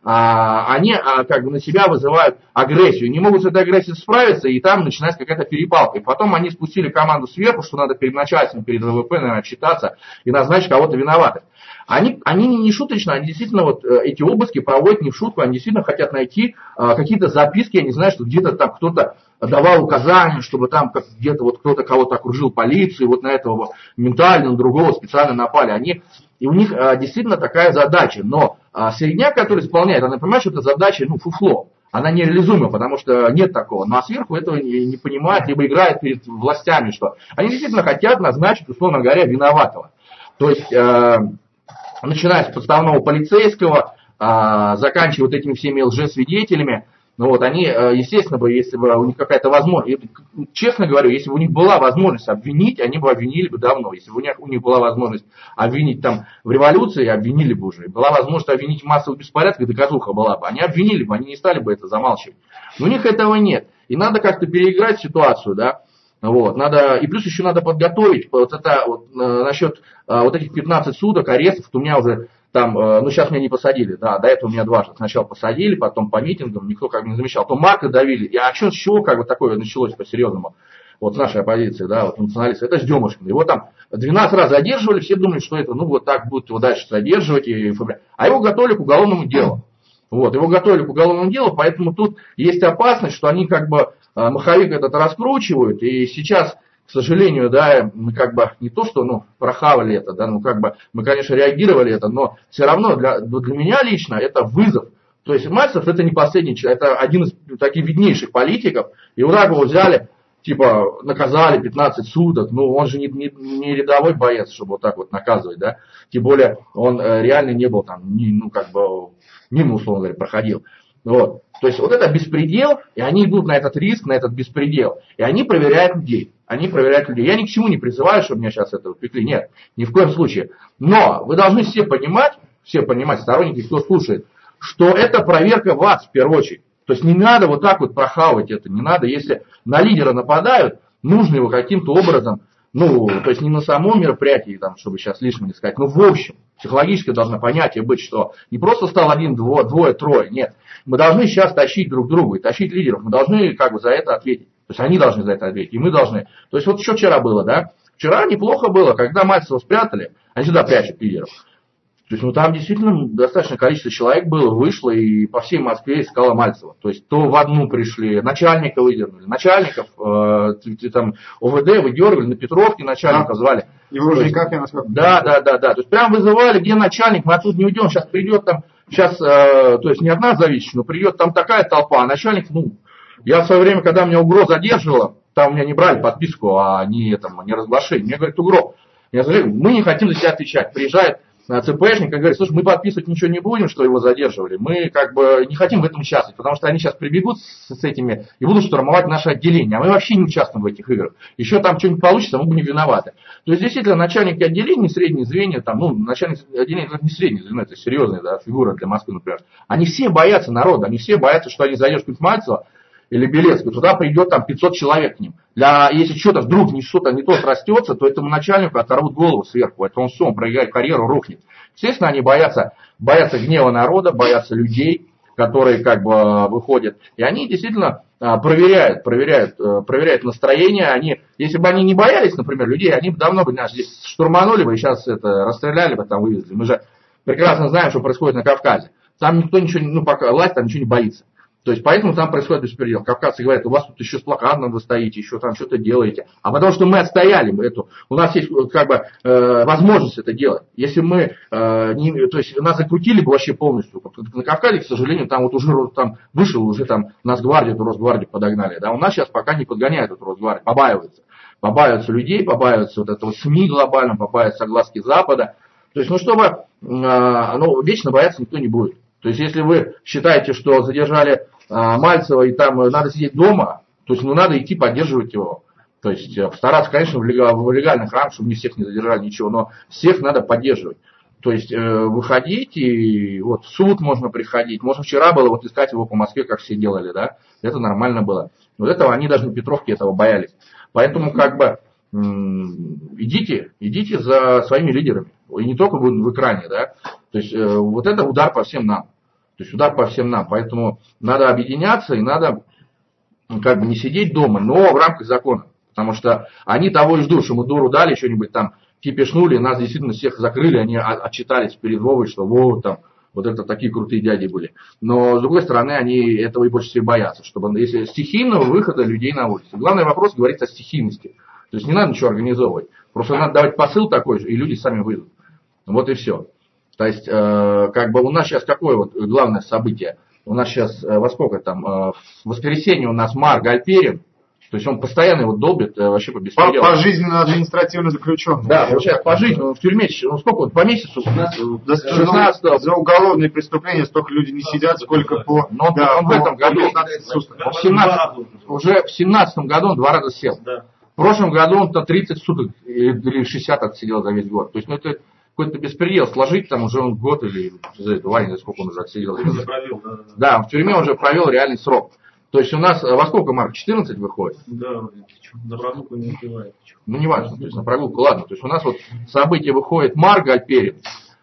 они как бы на себя вызывают агрессию. Не могут с этой агрессией справиться, и там начинается какая-то перепалка. И потом они спустили команду сверху, что надо перед начальством, перед вэ вэ пэ, наверное, отчитаться и назначить кого-то виноватых. Они, они не шуточно, они действительно вот эти обыски проводят не в шутку, они действительно хотят найти а, какие-то записки, я не знаю, что где-то там кто-то давал указания, чтобы там как, где-то вот кто-то кого-то окружил полицию, вот на этого ментально, на другого специально напали. Они, и у них а, действительно такая задача, но а, середняк, который исполняет, она понимает, что эта задача, ну, фуфло. Она нереализуема, потому что нет такого. Ну а сверху этого не, не понимают, либо играют перед властями, что они действительно хотят назначить, условно говоря, виноватого. То есть э, начиная с подставного полицейского, заканчивая вот этими всеми лжесвидетелями, Ну вот, они, естественно, бы, если бы у них какая-то возможность, честно говорю, если бы у них была возможность обвинить, они бы обвинили бы давно. Если бы у них, у них была возможность обвинить там в революции, обвинили бы уже. Была возможность обвинить в массовых беспорядках, доказуха была бы. Они обвинили бы, они не стали бы это замалчивать. Но у них этого нет. И надо как-то переиграть ситуацию, да. Вот, надо, и плюс еще надо подготовить, вот это вот, насчет вот этих пятнадцати суток арестов, у меня уже там, ну сейчас меня не посадили, да, до этого меня дважды сначала посадили, потом по митингам, никто как бы не замечал, то Марка давили, и а что, с чего как бы такое началось по-серьезному, вот с нашей оппозиции, да, вот националисты, это с Демушкиным, его там двенадцать раз задерживали, все думали, что это, ну вот так будут его дальше задерживать, и, а его готовили к уголовному делу. Вот, его готовили к уголовному делу, поэтому тут есть опасность, что они как бы маховик этот раскручивают, и сейчас, к сожалению, да, мы как бы не то, что, ну, прохавали это, да, ну, как бы мы, конечно, реагировали это, но все равно для, для меня лично это вызов. То есть Мальцев это не последний человек, это один из таких виднейших политиков, и вот так его взяли, типа, наказали пятнадцать суток, ну, он же не, не, не рядовой боец, чтобы вот так вот наказывать, да, тем более он э, реально не был там, не, ну, как бы, мимо, условно говоря, проходил. Вот. То есть вот это беспредел, и они идут на этот риск, на этот беспредел, и они проверяют людей. Они проверяют людей. Я ни к чему не призываю, чтобы меня сейчас это упекли, нет, ни в коем случае. Но вы должны все понимать, все понимать, сторонники, кто слушает, что это проверка вас в первую очередь. То есть не надо вот так вот прохавать это, не надо, если на лидера нападают, нужно его каким-то образом, ну, то есть не на самом мероприятии, там, чтобы сейчас лишнего не сказать, но в общем, психологически должно понятие быть, что не просто стал один, двое, двое, трое, нет. Мы должны сейчас тащить друг друга и тащить лидеров, мы должны как бы за это ответить. То есть они должны за это ответить, и мы должны. То есть вот что вчера было, да? Вчера неплохо было, когда Мальцева спрятали, они сюда прячут лидеров. То есть, ну, там действительно достаточное количество человек было, вышло и по всей Москве искало Мальцева. То есть, то в одну пришли, начальника выдернули, начальников, э, там, ОВД выдергивали, на Петровке начальника да. звали. И в Ружниках, насколько Да, да, да, да. То есть, прям вызывали, где начальник, мы оттуда не уйдем, сейчас придет там, сейчас, э, то есть, не одна зависит, но придет там такая толпа, а начальник, ну, я в свое время, когда меня УГРО задерживало, там у меня не брали подписку, а не, там, не разглашение, мне говорит, УГРО, я говорю, мы не хотим за себя отвечать, приезжает ЦПшник и говорит, слушай, мы подписывать ничего не будем, что его задерживали. Мы как бы не хотим в этом участвовать, потому что они сейчас прибегут с, с этими и будут штурмовать наше отделение. А мы вообще не участвуем в этих играх. Еще там что-нибудь получится, мы будем виноваты. То есть, действительно, начальники отделений, средние звенья, там, ну, начальник отделения, это не среднее звено, это серьезная да, фигура для Москвы, например. Они все боятся народа, они все боятся, что они задержат Мальцева или Белецкую, туда придет там пятьсот человек к ним. Для, если что-то вдруг не что-то не то срастется, то этому начальнику оторвут голову сверху. Это он все, он проиграет карьеру, рухнет. Естественно, они боятся, боятся гнева народа, боятся людей, которые как бы выходят. И они действительно проверяют, проверяют, проверяют настроение. Они, если бы они не боялись, например, людей, они бы давно бы нас здесь штурманули бы и сейчас это расстреляли бы, там вывезли. Мы же прекрасно знаем, что происходит на Кавказе. Там никто ничего, ну пока власть там ничего не боится. То есть, поэтому там происходит беспредел. Кавказцы говорят, у вас тут еще с плакатом вы стоите, еще там что-то делаете. А потому что мы отстояли эту, у нас есть как бы э, возможность это делать. Если мы, э, не, то есть, нас закрутили бы вообще полностью. На Кавказе, к сожалению, там вот уже там вышел, уже там Нацгвардию, эту Росгвардию подогнали. Да? У нас сейчас пока не подгоняют эту Росгвардию, побаиваются. Побаиваются людей, побаиваются вот этого СМИ глобально, побаиваются огласки Запада. То есть, ну чтобы, э, ну, вечно бояться никто не будет. То есть, если вы считаете, что задержали Мальцева и там надо сидеть дома, то есть ну, надо идти поддерживать его. То есть постараться, конечно, в легальных рамках, чтобы не всех не задержали, ничего, но всех надо поддерживать. То есть э, выходить и вот в суд можно приходить. Можно вчера было вот искать его по Москве, как все делали, да, это нормально было. Вот этого они даже на Петровке этого боялись. Поэтому как бы м- идите, идите за своими лидерами. И не только в экране, да. То есть э, вот это удар по всем нам. То есть удар по всем нам. Поэтому надо объединяться и надо как бы не сидеть дома, но в рамках закона. Потому что они того и ждут, что мы дуру дали, что-нибудь там кипишнули, нас действительно всех закрыли, они отчитались перед Вовой, что вот там, вот это такие крутые дяди были. Но с другой стороны, они этого и больше всего боятся, чтобы если стихийного выхода людей на улицу. Главный вопрос говорит о стихийности. То есть не надо ничего организовывать. Просто надо давать посыл такой же, и люди сами выйдут. Вот и все. То есть, э, как бы у нас сейчас какое вот главное событие? У нас сейчас, э, во сколько там, э, в воскресенье у нас Марк Гальперин, то То есть он постоянно его долбит э, вообще по беспределу. Пожизненно административно заключенный. Да, получается, пожизненно, в тюрьме, ну сколько он, по месяцу? До шестнадцатого. За уголовные преступления столько люди не сидят, сколько по... Но он, да, он в этом году, в семнадцатом, уже в семнадцатом году он два раза сел. Да. В прошлом году он-то тридцать суток или шестьдесят отсидел за весь год. То есть, ну это какой-то беспредел. Сложить там уже он год или два, не знаю, сколько он уже отсидел. Провел, да, да. Да, в тюрьме уже провел реальный срок. То есть у нас во сколько, Марк, четырнадцать выходит? Да, на прогулку не успевает. Ну не важно, то есть на прогулку, ладно. То есть у нас вот событие выходит Марк Гальперин,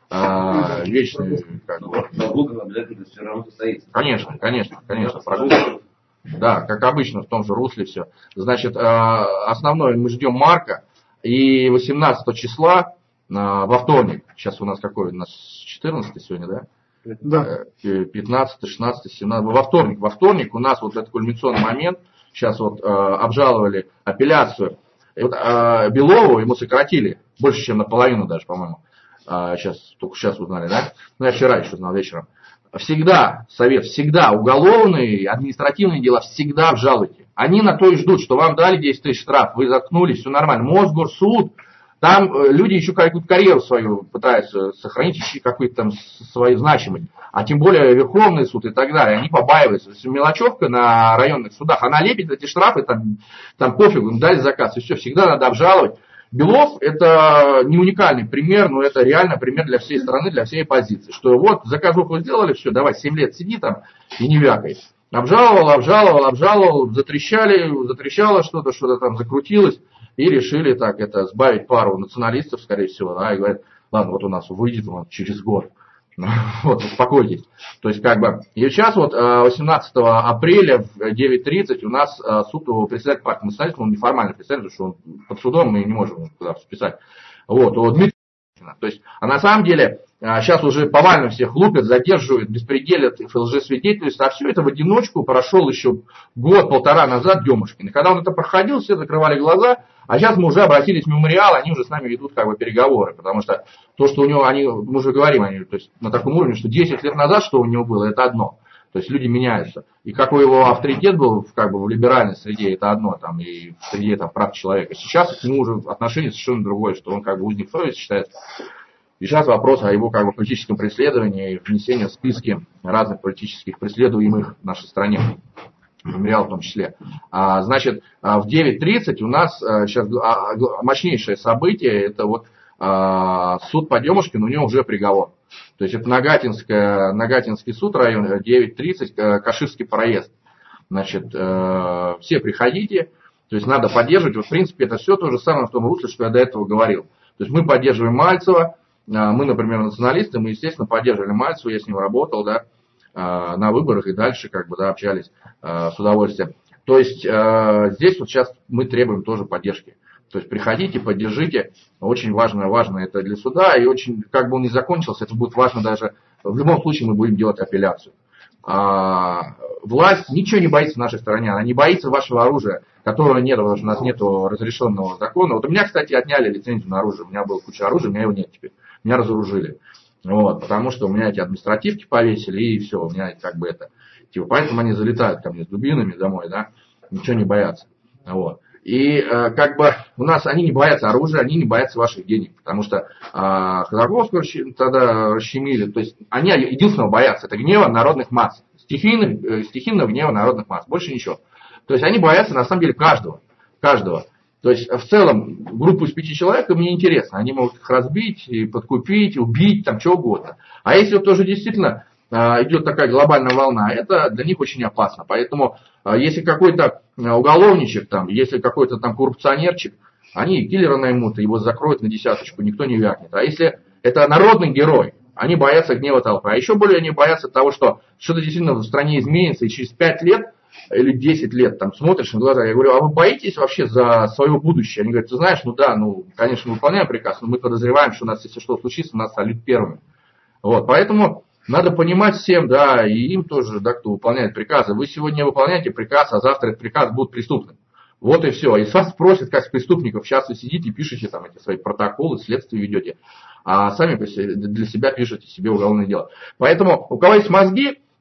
а, вечный, как бы. Прогулка обязательно все равно состоится. Конечно, конечно, конечно, прогулка. Да, как обычно, в том же русле все. Значит, основное, мы ждем Марка, и восемнадцатого числа, во вторник, сейчас у нас какой, у нас четырнадцатое сегодня, да? Да. пятнадцатое, шестнадцатое, семнадцатое. Во вторник. Во вторник у нас вот этот кульминационный момент. Сейчас вот э, обжаловали апелляцию. И вот, э, Белову ему сократили. Больше, чем наполовину даже, по-моему. Э, сейчас, только сейчас узнали, да? Ну, я вчера еще узнал вечером. Всегда, совет, всегда уголовные, административные дела всегда обжалуйте. Они на то и ждут, что вам дали десять тысяч штраф, вы заткнулись, все нормально. Мосгорсуд. Там люди еще какую-то карьеру свою пытаются сохранить, еще какую-то там свою значимость. А тем более Верховный суд и так далее. Они побаиваются. Мелочевка на районных судах, она лепит эти штрафы, там, там пофигу, им дали заказ. И все, всегда надо обжаловать. Белов это не уникальный пример, но это реально пример для всей страны, для всей оппозиции. Что вот заказуху сделали, все, давай, семь лет сиди там и не вякай. Обжаловал, обжаловал, обжаловал, затрещали, затрещало что-то, что-то там закрутилось. И решили так это сбавить пару националистов, скорее всего, да, и говорят, ладно, вот у нас выйдет он через год. Вот, успокойтесь. То есть, как бы, и сейчас вот восемнадцатого апреля в девять тридцать у нас суд у председателя партии националистов, он неформальный председатель, потому что он под судом, мы не можем туда вписать. Вот, у Дмитрия. То есть, а на самом деле, сейчас уже повально всех лупят, задерживают, беспределят лжесвидетельства, а все это в одиночку прошел еще год-полтора назад Демушкин. И когда он это проходил, все закрывали глаза, а сейчас мы уже обратились в мемориал, они уже с нами ведут как бы переговоры, потому что то, что у него, они, мы уже говорим, они, то есть на таком уровне, что десять лет назад, что у него было, это одно. То есть люди меняются. И какой его авторитет был как бы в либеральной среде, это одно, там, и в среде там, прав человека. Сейчас к нему уже отношение совершенно другое, что он как бы узник совести считается. И сейчас вопрос о его как бы политическом преследовании и внесении в списки разных политических преследуемых в нашей стране. Мемориал в том числе. А, значит, в девять тридцать у нас сейчас мощнейшее событие, это вот а, суд по Демушкину, у него уже приговор. То есть это Нагатинская, Нагатинский суд, район девять тридцать, Каширский проезд. Значит, э, все приходите, то есть надо поддерживать. Вот, в принципе, это все то же самое в том русле, что я до этого говорил. То есть мы поддерживаем Мальцева, мы, например, националисты, мы, естественно, поддерживали Мальцева, я с ним работал, да, на выборах и дальше, как бы, да, общались с удовольствием. То есть здесь вот сейчас мы требуем тоже поддержки. То есть приходите, поддержите. Очень важно, важно это для суда. И очень, как бы он ни закончился, это будет важно даже. В любом случае мы будем делать апелляцию. А, власть ничего не боится в нашей стране. Она не боится вашего оружия, которого нет, потому что у нас нет разрешенного закона. Вот у меня, кстати, отняли лицензию на оружие. У меня была куча оружия, у меня его нет теперь. Меня разоружили. Вот, потому что у меня эти административки повесили, и все, у меня как бы это. Типа, поэтому они залетают ко мне с дубинами домой, да. Ничего не боятся. Вот. И э, как бы у нас они не боятся оружия, они не боятся ваших денег, потому что э, Ходорковского тогда расщемили, то есть они единственного боятся, это гнева народных масс, стихийных, э, стихийного гнева народных масс, больше ничего. То есть они боятся на самом деле каждого, каждого. То есть в целом группу из пяти человек им не интересно, они могут их разбить, и подкупить, убить, там что угодно. А если вот тоже действительно идет такая глобальная волна, это для них очень опасно. Поэтому если какой-то уголовничек, там, если какой-то там коррупционерчик, они киллера наймут, его закроют на десяточку, никто не вякнет. А если это народный герой, они боятся гнева толпы. А еще более они боятся того, что что-то действительно в стране изменится, и через пять лет или десять лет там смотришь на глаза, я говорю, а вы боитесь вообще за свое будущее? Они говорят, ты знаешь, ну да, ну, конечно, мы выполняем приказ, но мы подозреваем, что у нас, если что случится, нас сольют первыми. Вот, поэтому надо понимать всем, да, и им тоже, да, кто выполняет приказы. Вы сегодня выполняете приказ, а завтра этот приказ будет преступным. Вот и все. И с вас спросят, как с преступников. Сейчас вы сидите и пишете там эти свои протоколы, следствие ведете. А сами для себя пишете себе уголовное дело. Поэтому у кого есть мозги,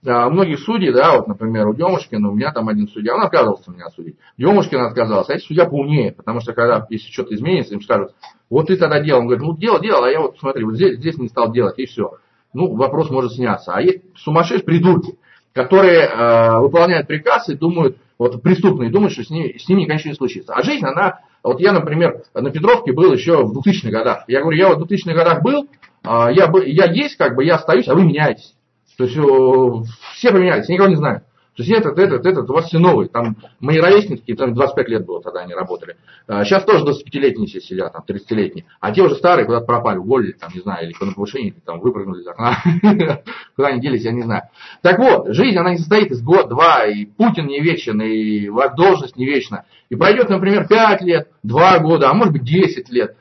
а, многих судей, да, вот, например, у Демушкина, у меня там один судья, он отказывался меня судить. Демушкин отказался, а если судья поумнее, потому что когда, если что-то изменится, им скажут, вот ты тогда делал. Он говорит, ну делал, делал, а я вот смотри, вот здесь, здесь не стал делать, и все. Ну, вопрос может сняться. А есть сумасшедшие придурки, которые э, выполняют приказ и думают, вот преступные, думают, что с ними, с ними ничего не случится. А жизнь, она, вот я, например, на Петровке был еще в двухтысячных годах. Я говорю, я вот в двухтысячных годах был, э, я, я есть, как бы, я остаюсь, а вы меняетесь. То есть э, все поменялись, я никого не знаю. То есть этот, этот, этот, у вас все новые. Там мои ровесники, там двадцать пять лет было, тогда они работали. Сейчас тоже двадцатипятилетние все сидят, там тридцатилетние. А те уже старые куда-то пропали, уволили, там, не знаю, или на повышение, или там выпрыгнули из окна. Куда они делись, я не знаю. Так вот, жизнь, она не состоит из год-два, и Путин не вечен, и должность не вечна. И пройдет, например, пять лет, два года, а может быть десять лет,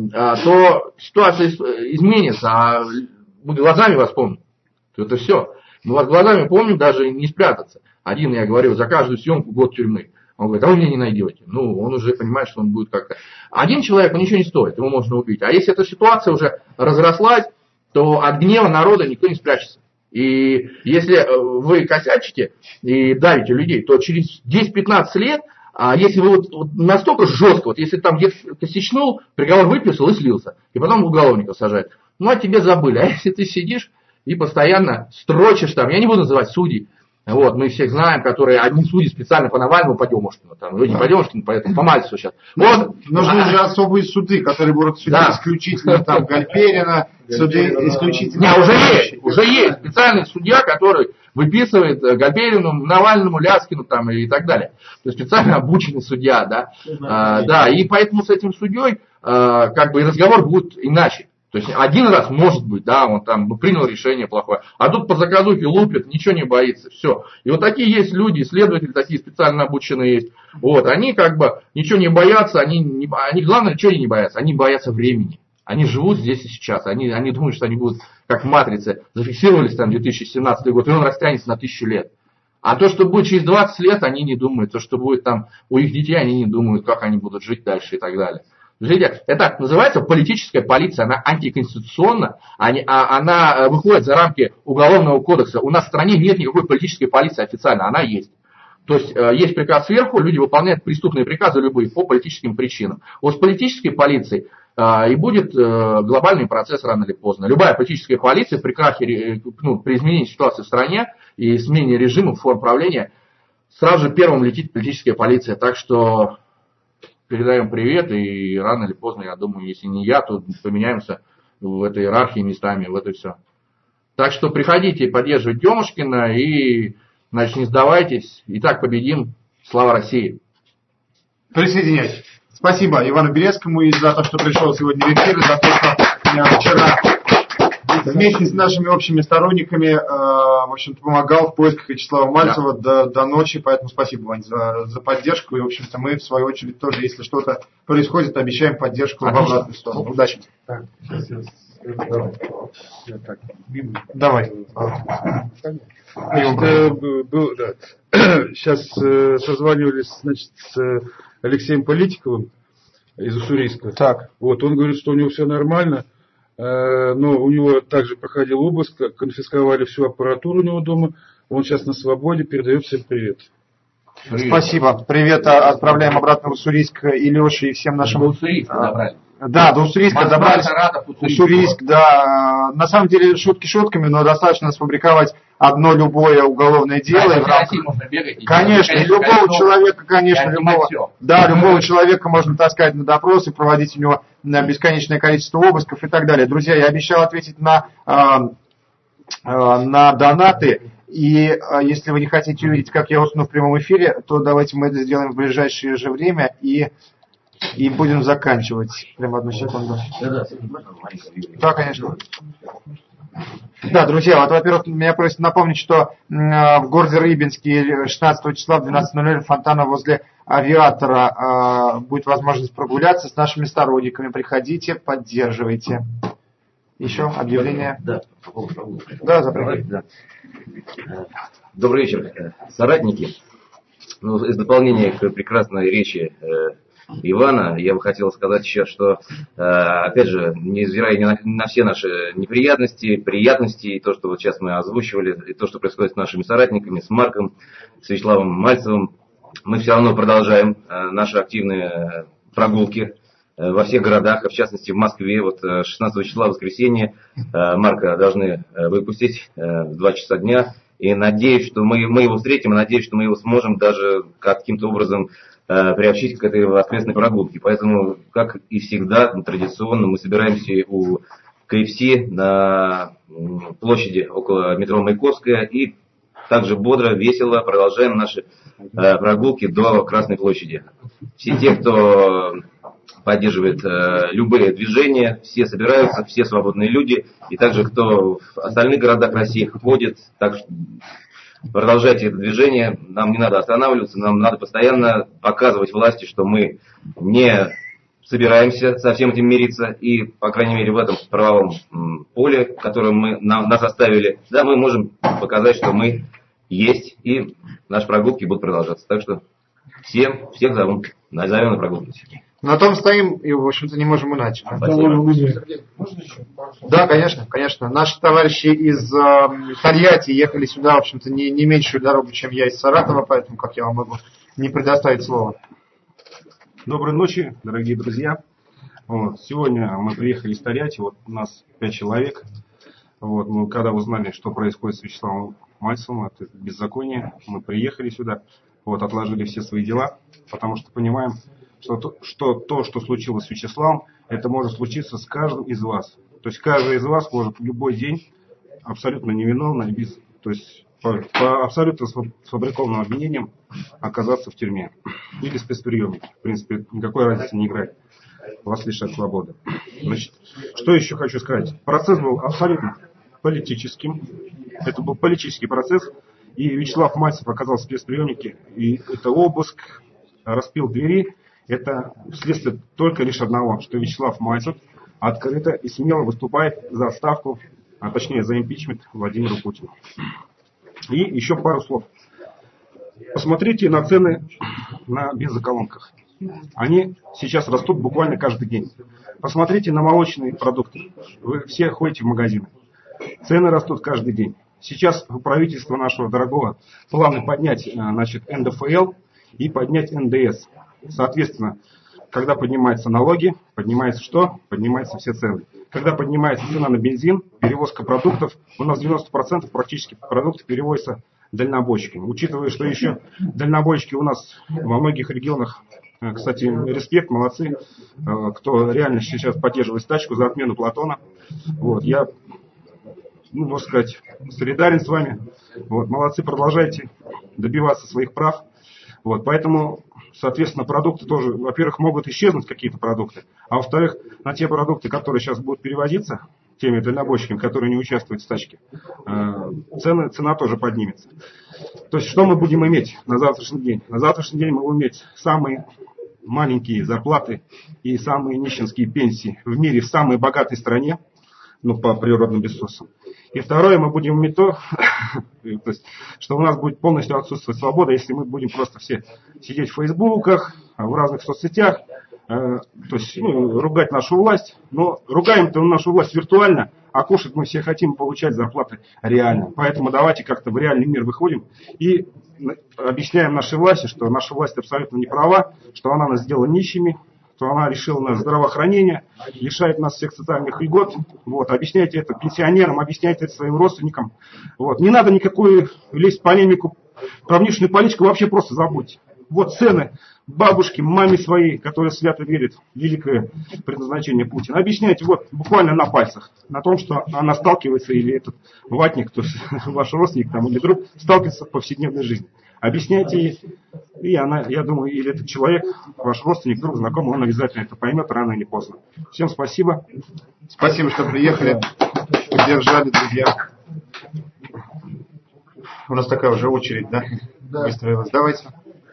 то ситуация изменится, а мы глазами вас помним. Это все. Мы вас глазами помним, даже не спрятаться. Один, я говорю, за каждую съемку год тюрьмы. Он говорит, а вы меня не найдете. Ну, он уже понимает, что он будет как-то... Один человек, он ничего не стоит, его можно убить. А если эта ситуация уже разрослась, то от гнева народа никто не спрячется. И если вы косячите и давите людей, то через десять-пятнадцать лет, а если вы вот, вот настолько жестко, вот если там где-то косячнул, приговор выписал и слился, и потом уголовников сажают, ну, а тебе забыли. А если ты сидишь и постоянно строчишь там, я не буду называть судей, вот, мы всех знаем, которые одни судьи специально по Навальному, по Демушкину, там, ну, не по Демушкину, поэтому по Мальцеву сейчас. Вот, нужны а, же особые суды, которые будут судить да. исключительно там Гальперина, суды исключительно... Не, уже есть, уже есть специальный судья, который выписывает Гальперину, Навальному, Ляскину там и так далее. То есть специально обученный судья, да. А, да, и поэтому с этим судьей а, как бы и разговор будет иначе. То есть один раз, может быть, да, он там принял решение плохое, а тут по заказухе лупит, ничего не боится, все. И вот такие есть люди, исследователи такие специально обученные есть. Вот, они как бы ничего не боятся, они, не, они главное, чего они не боятся, они боятся времени. Они живут здесь и сейчас, они, они думают, что они будут, как в «Матрице», зафиксировались там две тысячи семнадцатый год, и он растянется на тысячу лет. А то, что будет через двадцать лет, они не думают, то, что будет там у их детей, они не думают, как они будут жить дальше и так далее. Видите, это называется политическая полиция, она антиконституционна, она выходит за рамки уголовного кодекса. У нас в стране нет никакой политической полиции официально, она есть. То есть есть приказ сверху, люди выполняют преступные приказы любые по политическим причинам. Вот с политической полицией и будет глобальный процесс рано или поздно. Любая политическая полиция при крахе, ну, при изменении ситуации в стране и смене режима, форм правления, сразу же первым летит политическая полиция. Так что... передаем привет, и рано или поздно, я думаю, если не я, то поменяемся в этой иерархии местами, в это все. Так что приходите поддерживать Демушкина и, значит, не сдавайтесь. И так победим. Слава России! Присоединяйтесь. Спасибо Ивану Белецкому и за то, что пришел сегодня в эфир, и за то, что я вчера вместе с нашими общими сторонниками э, в общем-то, помогал в поисках Вячеслава Мальцева да. до, до ночи, поэтому спасибо, Вань, за, за поддержку. И, в общем-то, мы, в свою очередь, тоже, если что-то происходит, обещаем поддержку Отлично. в обратную сторону. Удачи. Так, Давай. Значит, э, был, да. Сейчас э, созванивались, значит, с Алексеем Политиковым из Уссурийска. Так. Вот, он говорит, что у него все нормально. Но у него также проходил обыск, конфисковали всю аппаратуру у него дома. Он сейчас на свободе, передает всем привет. Привет. Спасибо. Привет отправляем обратно в Уссурийск Илюше и всем нашим... До Уссурийска добрались. Да, до Уссурийска Москва, добрались. Саратов, Уссурийск, да. На самом деле шутки шутками, но достаточно сфабриковать одно любое уголовное дело. Да, в России можно бегать. Конечно, и любого человека, конечно, любого, да, любого человека можно таскать на допрос и проводить у него на бесконечное количество обысков и так далее. Друзья, я обещал ответить на, на донаты. И если вы не хотите увидеть, как я усну в прямом эфире, то давайте мы это сделаем в ближайшее же время и, и будем заканчивать. Прямо одну секунду. Да, конечно. Да, друзья, вот, во-первых, меня просят напомнить, что в городе Рыбинске шестнадцатого числа в двенадцать ноль ноль фонтана возле авиатора будет возможность прогуляться с нашими сторонниками. Приходите, поддерживайте. Еще объявление? Да, да, запрягай. Да. Добрый вечер, соратники. Ну, из дополнения к прекрасной речи Ивана. Я бы хотел сказать еще, что, опять же, невзирая на, на все наши неприятности, приятности, и то, что вот сейчас мы озвучивали, и то, что происходит с нашими соратниками, с Марком, с Вячеславом Мальцевым, мы все равно продолжаем наши активные прогулки во всех городах, в частности в Москве. Вот шестнадцатого числа, воскресенье, Марка должны выпустить в два часа дня. И надеюсь, что мы, мы его встретим, и надеюсь, что мы его сможем даже каким-то образом э, приобщить к этой воскресной прогулке. Поэтому, как и всегда, традиционно мы собираемся у ка эф си на площади около метро Маяковская и также бодро, весело продолжаем наши э, прогулки до Красной площади. Все те, кто поддерживает э, любые движения, все собираются, все свободные люди, и также кто в остальных городах России ходит, так что продолжайте это движение, нам не надо останавливаться, нам надо постоянно показывать власти, что мы не собираемся со всем этим мириться, и, по крайней мере, в этом правовом м, поле, которым мы, на, нас оставили, да, мы можем показать, что мы есть, и наши прогулки будут продолжаться. Так что всем, всех зовем, назовем на прогулки. На том стоим и, в общем-то, не можем иначе. Да, конечно, конечно. Наши товарищи из э, Тольятти ехали сюда, в общем-то, не, не меньшую дорогу, чем я из Саратова, поэтому как я вам могу не предоставить слово. Доброй ночи, дорогие друзья. Вот, сегодня мы приехали из Тольятти, вот у нас пять человек. Вот, мы когда узнали, что происходит с Вячеславом Мальцевым, это беззаконие, мы приехали сюда, вот, отложили все свои дела, потому что понимаем, что то, что то, что случилось с Вячеславом, это может случиться с каждым из вас. То есть каждый из вас может в любой день абсолютно невиновно, без, то есть по, по абсолютно сфабрикованным обвинениям оказаться в тюрьме или спецприемнике. В принципе, никакой разницы не играет. Вас лишат свободы. Значит, что еще хочу сказать? Процесс был абсолютно политическим. Это был политический процесс. И Вячеслав Мальцев оказался в спецприемнике. И это обыск, распил двери. Это следствие только лишь одного, что Вячеслав Мальцев открыто и смело выступает за отставку, а точнее за импичмент Владимиру Путину. И еще пару слов. Посмотрите на цены на бензоколонках. Они сейчас растут буквально каждый день. Посмотрите на молочные продукты. Вы все ходите в магазины. Цены растут каждый день. Сейчас у правительства нашего дорогого планы поднять, значит, эн дэ эф эл и поднять эн дэ эс. Соответственно, когда поднимаются налоги, поднимается что? Поднимаются все цены. Когда поднимается цена на бензин, перевозка продуктов, у нас девяносто процентов практически продукты перевозятся дальнобойщиками. Учитывая, что еще дальнобойщики у нас во многих регионах, кстати, респект, молодцы, кто реально сейчас поддерживает стачку за отмену Платона. Вот, я, ну, можно сказать, солидарен с вами. Вот, молодцы, продолжайте добиваться своих прав. Вот, поэтому, соответственно, продукты тоже, во-первых, могут исчезнуть какие-то продукты, а во-вторых, на те продукты, которые сейчас будут перевозиться теми дальнобойщиками, которые не участвуют в стачке, цены, цена тоже поднимется. То есть, что мы будем иметь на завтрашний день? На завтрашний день мы будем иметь самые маленькие зарплаты и самые нищенские пенсии в мире, в самой богатой стране, ну, по природным ресурсам. И второе, мы будем иметь то, то есть, что у нас будет полностью отсутствовать свобода, если мы будем просто все сидеть в фейсбуках, в разных соцсетях, э, то есть, ну, ругать нашу власть. Но ругаем-то нашу власть виртуально, а кушать мы все хотим получать зарплаты реально. Поэтому давайте как-то в реальный мир выходим и объясняем нашей власти, что наша власть абсолютно не права, что она нас сделала нищими, что она лишила нас здравоохранения, лишает нас всех социальных льгот. Вот, объясняйте это пенсионерам, объясняйте это своим родственникам. Вот, не надо никакую лезть в полемику. Про внешнюю политику вообще просто забудьте. Вот цены бабушки, маме своей, которая свято верит в великое предназначение Путина. Объясняйте вот буквально на пальцах, на том, что она сталкивается, или этот ватник, то есть ваш родственник там, или друг, сталкивается в повседневной жизни. Объясняйте ей, и она, я думаю, или этот человек, ваш родственник, друг, знакомый, он обязательно это поймет рано или поздно. Всем спасибо. Спасибо, что приехали, поддержали, друзья. У нас такая уже очередь, да? Да. Выстроилась. Давайте.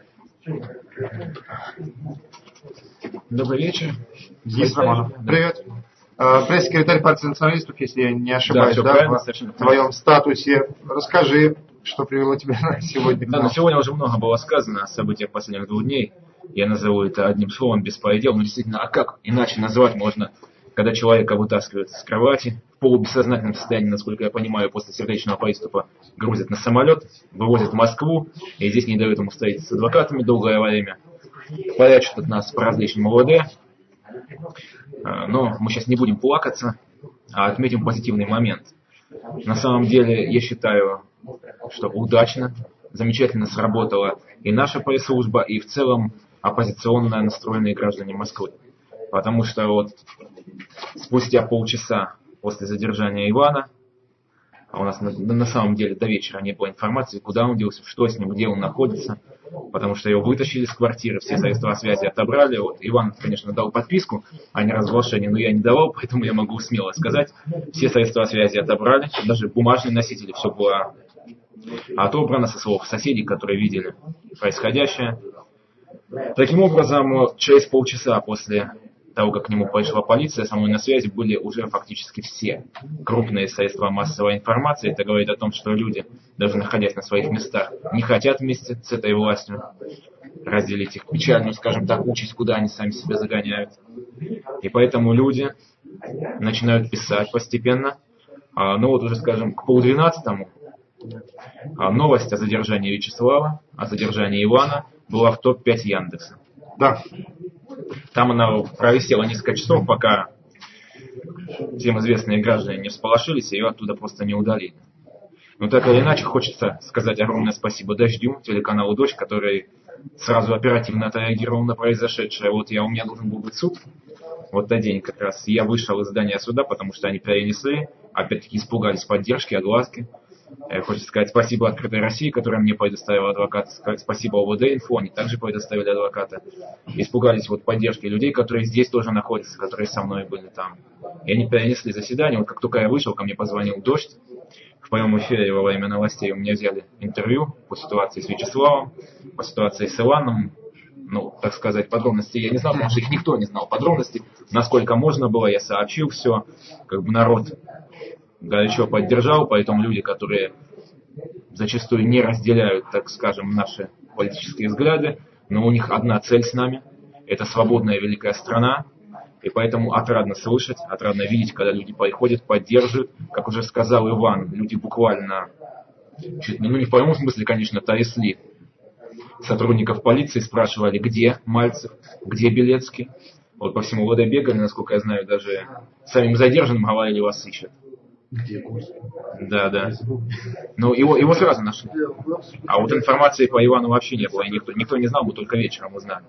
Добрый вечер. Есть Романов. Привет. Пресс-секретарь партии националистов, если я не ошибаюсь, да, да, в твоем статусе. Расскажи, что привело тебя сегодня. Да, но сегодня уже много было сказано о событиях последних двух дней. Я назову это одним словом беспредел. Но действительно, а как иначе назвать можно, когда человека вытаскивают с кровати, в полубессознательном состоянии, насколько я понимаю, после сердечного приступа, грузят на самолет, вывозят в Москву, и здесь не дают ему встретиться с адвокатами долгое время. Прячут от нас по различным ОВД. Но мы сейчас не будем плакаться, а отметим позитивный момент. На самом деле, я считаю, что удачно, замечательно сработала и наша пресс-служба, и в целом оппозиционно настроенные граждане Москвы. Потому что вот спустя полчаса после задержания Ивана, а у нас на, на самом деле до вечера не было информации, куда он делся, что с ним, где он находится, потому что его вытащили из квартиры, все средства связи отобрали. Вот Иван, конечно, дал подписку о неразглашении, но я не давал, поэтому я могу смело сказать, все средства связи отобрали, даже бумажные носители, все было отобрано со слов соседей, которые видели происходящее. Таким образом, через полчаса после того, как к нему пришла полиция, со мной на связи были уже фактически все крупные средства массовой информации. Это говорит о том, что люди, даже находясь на своих местах, не хотят вместе с этой властью разделить их печальную, скажем так, участь, куда они сами себя загоняют. И поэтому люди начинают писать постепенно. Ну вот уже, скажем, к полдвенадцатому новость о задержании Вячеслава, о задержании Ивана была в топ пять Яндекса. Да. Там она провисела несколько часов, пока всем известные граждане не всполошились, и ее оттуда просто не удалили. Но так или иначе, хочется сказать огромное спасибо Дождю, телеканалу Дождь, который сразу оперативно отреагировал на произошедшее. Вот я, у меня должен был быть суд, вот на день как раз. Я вышел из здания суда, потому что они перенесли, опять-таки испугались поддержки, огласки. Хочется сказать спасибо Открытой России, которая мне предоставила адвоката. Сказать спасибо ОВД-инфо, они также предоставили адвоката. Испугались вот поддержки людей, которые здесь тоже находятся, которые со мной были там. И они перенесли заседание. Вот как только я вышел, ко мне позвонил Дождь. В прямом эфире во время новостей у меня взяли интервью по ситуации с Вячеславом, по ситуации с Иваном. Ну, так сказать, подробностей я не знал, потому что их никто не знал. Подробностей, насколько можно было, я сообщил все. Как бы народ горячо поддержал, поэтому люди, которые зачастую не разделяют, так скажем, наши политические взгляды, но у них одна цель с нами – это свободная великая страна, и поэтому отрадно слышать, отрадно видеть, когда люди приходят, поддерживают. Как уже сказал Иван, люди буквально, чуть, ну не в прямом смысле, конечно, трясли сотрудников полиции, спрашивали, где Мальцев, где Белецкий. Вот по всему ОВД бегали, насколько я знаю, даже самим задержанным говорили, вас ищут. Где курс? Да, да. Ну, его, его сразу нашли. А вот информации по Ивану вообще не было. И никто, никто не знал, мы только вечером узнали.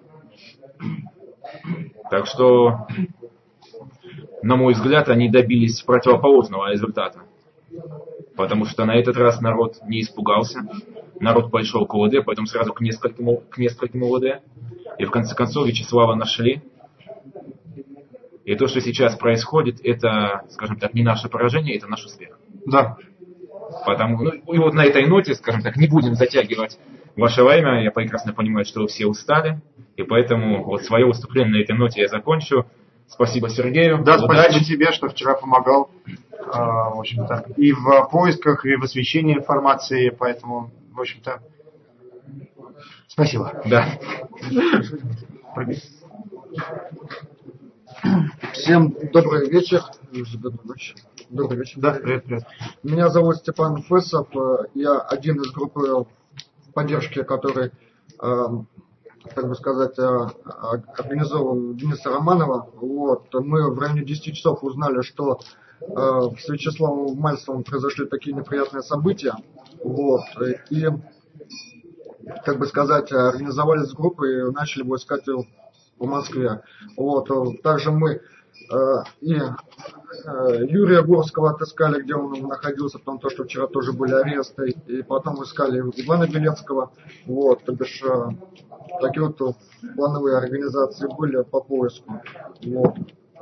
Так что, на мой взгляд, они добились противоположного результата. Потому что на этот раз народ не испугался. Народ пошел к ОВД, поэтому сразу к нескольким, к нескольким ОВД. И в конце концов Вячеслава нашли. И то, что сейчас происходит, это, скажем так, не наше поражение, это наш успех. Да. Потому, ну, и вот на этой ноте, скажем так, не будем затягивать ваше время. Я прекрасно понимаю, что вы все устали. И поэтому вот свое выступление на этой ноте я закончу. Спасибо Сергею. Да, удачи. Спасибо тебе, что вчера помогал а, в общем-то, и в поисках, и в освещении информации. Поэтому, в общем-то, спасибо. Да. Всем добрый вечер. Добрый вечер. Да, привет, привет. Меня зовут Степан Фесов. Я один из группы поддержки, который, так бы сказать, организовал Дениса Романова. Вот. Мы в районе десяти часов узнали, что с Вячеславом Мальцевым произошли такие неприятные события. Вот. И, как бы сказать, организовались с группой и начали его искать в Москве. Вот. Также мы э, и э, Юрия Горского отыскали, где он находился, потому что вчера тоже были аресты, и потом искали Ивана Белецкого. Вот. То бишь, э, такие вот плановые организации были по поиску. Вот.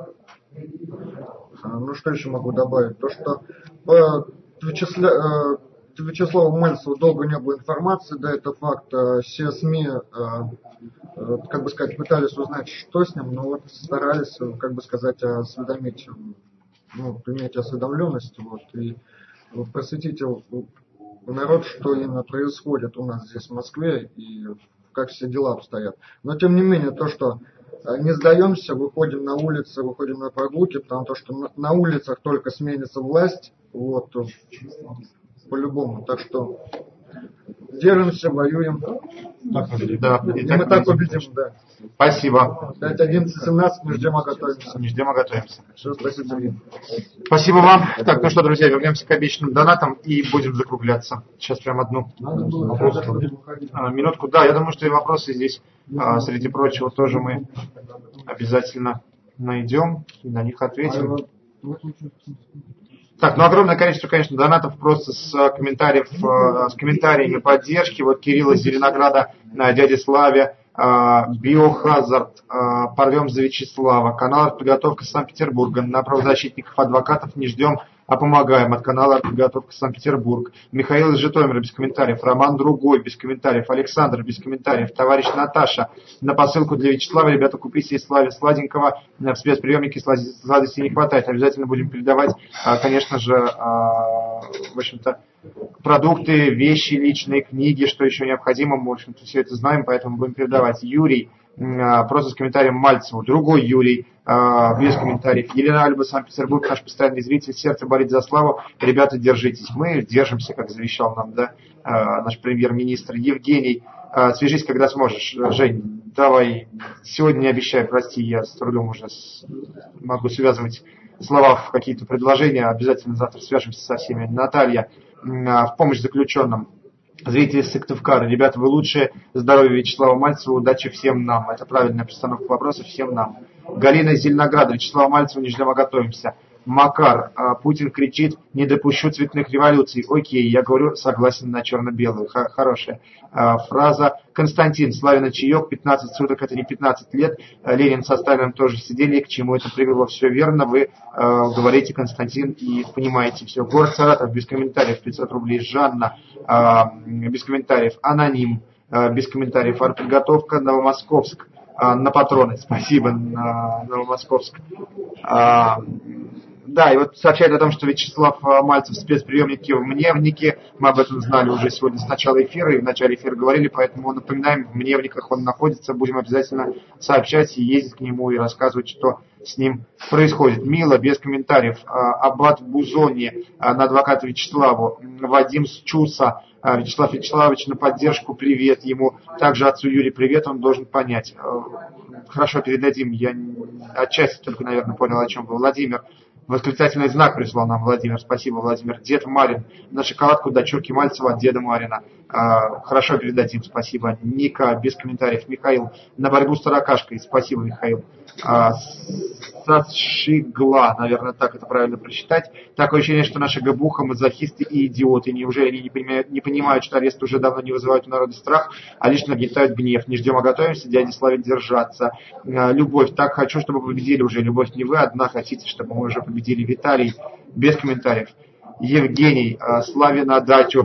Ну что еще могу добавить? То, что по Вячесля... э, Вячеславу Мальцеву долго не было информации, да, это факт. Все СМИ, как бы сказать, пытались узнать, что с ним, но вот старались, как бы сказать, осведомить, ну, иметь осведомленность, вот, и просветить народ, что именно происходит у нас здесь в Москве и как все дела обстоят. Но тем не менее, то, что не сдаемся, выходим на улицы, выходим на прогулки, потому что на, на улицах только сменится власть, вот, по-любому. Так что держимся, воюем. Так, да, и, и так мы так победим, да. Спасибо. пять одиннадцать семнадцать, не ждем, а готовимся. Не ждем, а готовимся. Все, спасибо, Сергей. Спасибо вам. Так, ну что, друзья, вернемся к обещанным донатам и будем закругляться. Сейчас прям одну а, минутку. Да, я думаю, что и вопросы здесь, а, среди прочего, тоже мы обязательно найдем и на них ответим. Так, ну огромное количество, конечно, донатов просто с комментариев, с комментариями поддержки. Вот Кирилл из Зеленограда, дядя Славе, Биохазард, порвем за Вячеслава, канал «Артподготовка Санкт-Петербурга», на правозащитников, адвокатов не ждем, а помогаем, от канала «Артподготовка Санкт-Петербург», Михаил из Житомира без комментариев, Роман Другой без комментариев, Александр без комментариев, товарищ Наташа, на посылку для Вячеслава, ребята, купите из Славе сладенького, в спецприемнике сладости не хватает, обязательно будем передавать, конечно же, в общем-то, продукты, вещи, личные книги, что еще необходимо, мы, в общем-то, все это знаем, поэтому будем передавать. Юрий, просто с комментарием Мальцеву, другой Юрий, без комментариев. Елена Альба, Санкт-Петербург, наш постоянный зритель, сердце болит за Славу. Ребята, держитесь. Мы держимся, как завещал нам, да, наш премьер-министр. Евгений, свяжись, когда сможешь. Жень, давай, сегодня не обещаю, прости, я с трудом уже могу связывать слова в какие-то предложения. Обязательно завтра свяжемся со всеми. Наталья, в помощь заключенным. Зрители Сыктывкара, ребята, вы лучшие. Здоровья Вячеславу Мальцеву, удачи всем нам. Это правильная постановка вопроса, всем нам. Галина из Зеленограда, Вячеславу Мальцеву, не ждем, а готовимся. Макар, Путин кричит, не допущу цветных революций. Окей, я говорю, согласен на черно-белую. Хорошая фраза. Константин, Славина чаек, пятнадцать суток, это не пятнадцать лет. Ленин со Сталиным тоже сидели, к чему это привело. Все верно, вы говорите, Константин, и понимаете все. Город Саратов, без комментариев, пятьсот рублей. Жанна, без комментариев. Аноним, без комментариев. Артподготовка, Новомосковск. На патроны, спасибо, на Новомосковск. Да, и вот сообщает о том, что Вячеслав Мальцев спецприемники в Мневнике. Мы об этом знали уже сегодня с начала эфира, и в начале эфира говорили, поэтому напоминаем, в Мневниках он находится. Будем обязательно сообщать и ездить к нему и рассказывать, что с ним происходит. Мила, без комментариев. Аббат Бузони, на адвоката Вячеславу. Вадим Счуса, Вячеслав Вячеславович, на поддержку, привет ему. Также отцу Юрий привет, он должен понять. Хорошо, передадим. Я отчасти только, наверное, понял, о чем был. Владимир, восклицательный знак прислал нам Владимир. Спасибо, Владимир. Дед Марин, на шоколадку дочурки Мальцева от деда Марина. Хорошо, передадим. Спасибо. Ника, без комментариев. Михаил, на борьбу с таракашкой. Спасибо, Михаил. Сашигла, наверное, так это правильно прочитать. Такое ощущение, что наши габуха, мазохисты и идиоты. Неужели они не понимают, не понимают, что аресты уже давно не вызывают у народа страх, а лишь нагнетают гнев? Не ждем, а готовимся, дяде Славе держаться. Любовь, так хочу, чтобы победили уже. Любовь, не вы одна хотите, чтобы мы уже победили. Виталий, без комментариев. Евгений, Славе на дачу.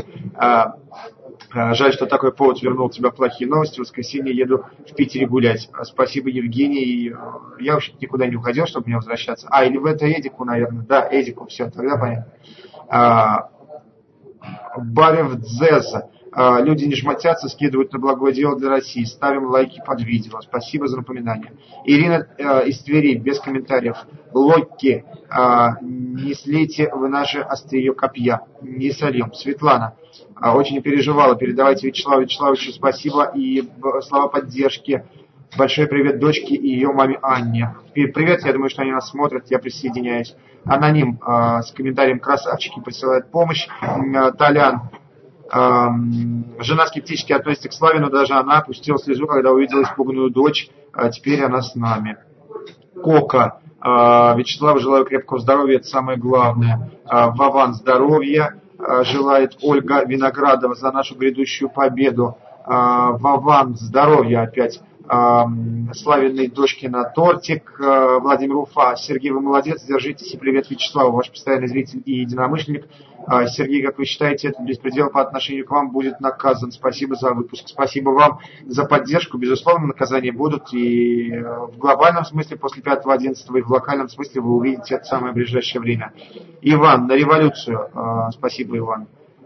Жаль, что такой повод вернул тебя в плохие новости. В воскресенье еду в Питере гулять. Спасибо, Евгений. Я вообще никуда не уходил, чтобы не возвращаться. А, или в это Эдику, наверное. Да, Эдику, все, тогда понятно. Барев Дзеза. Люди не жмотятся, скидывают на благое дело для России. Ставим лайки под видео. Спасибо за напоминание. Ирина э, из Твери, без комментариев. Локки, э, не слейте вы наши острие копья. Не солим. Светлана, э, очень переживала. Передавайте Вячеславу Вячеславовичу спасибо и слова поддержки. Большой привет дочке и ее маме Анне. Привет, я думаю, что они нас смотрят, я присоединяюсь. Аноним э, с комментарием красавчики присылает помощь. Э, Толян. Жена скептически относится к Славе, но даже она опустила слезу, когда увидела испуганную дочь. А теперь она с нами. Кока. Вячеславу желаю крепкого здоровья, это самое главное. Вован, здоровья. Желает Ольга Виноградова за нашу грядущую победу. Вован, здоровья опять. Славиной дочке на тортик. Владимир Уфа. Сергей, вы молодец, держитесь и привет Вячеславу, ваш постоянный зритель и единомышленник. Сергей, как вы считаете, этот беспредел по отношению к вам будет наказан? Спасибо за выпуск, спасибо вам за поддержку. Безусловно, наказания будут и в глобальном смысле после пятого одиннадцатого, и в локальном смысле вы увидите это в самое ближайшее время. Иван, на революцию. Спасибо, Иван.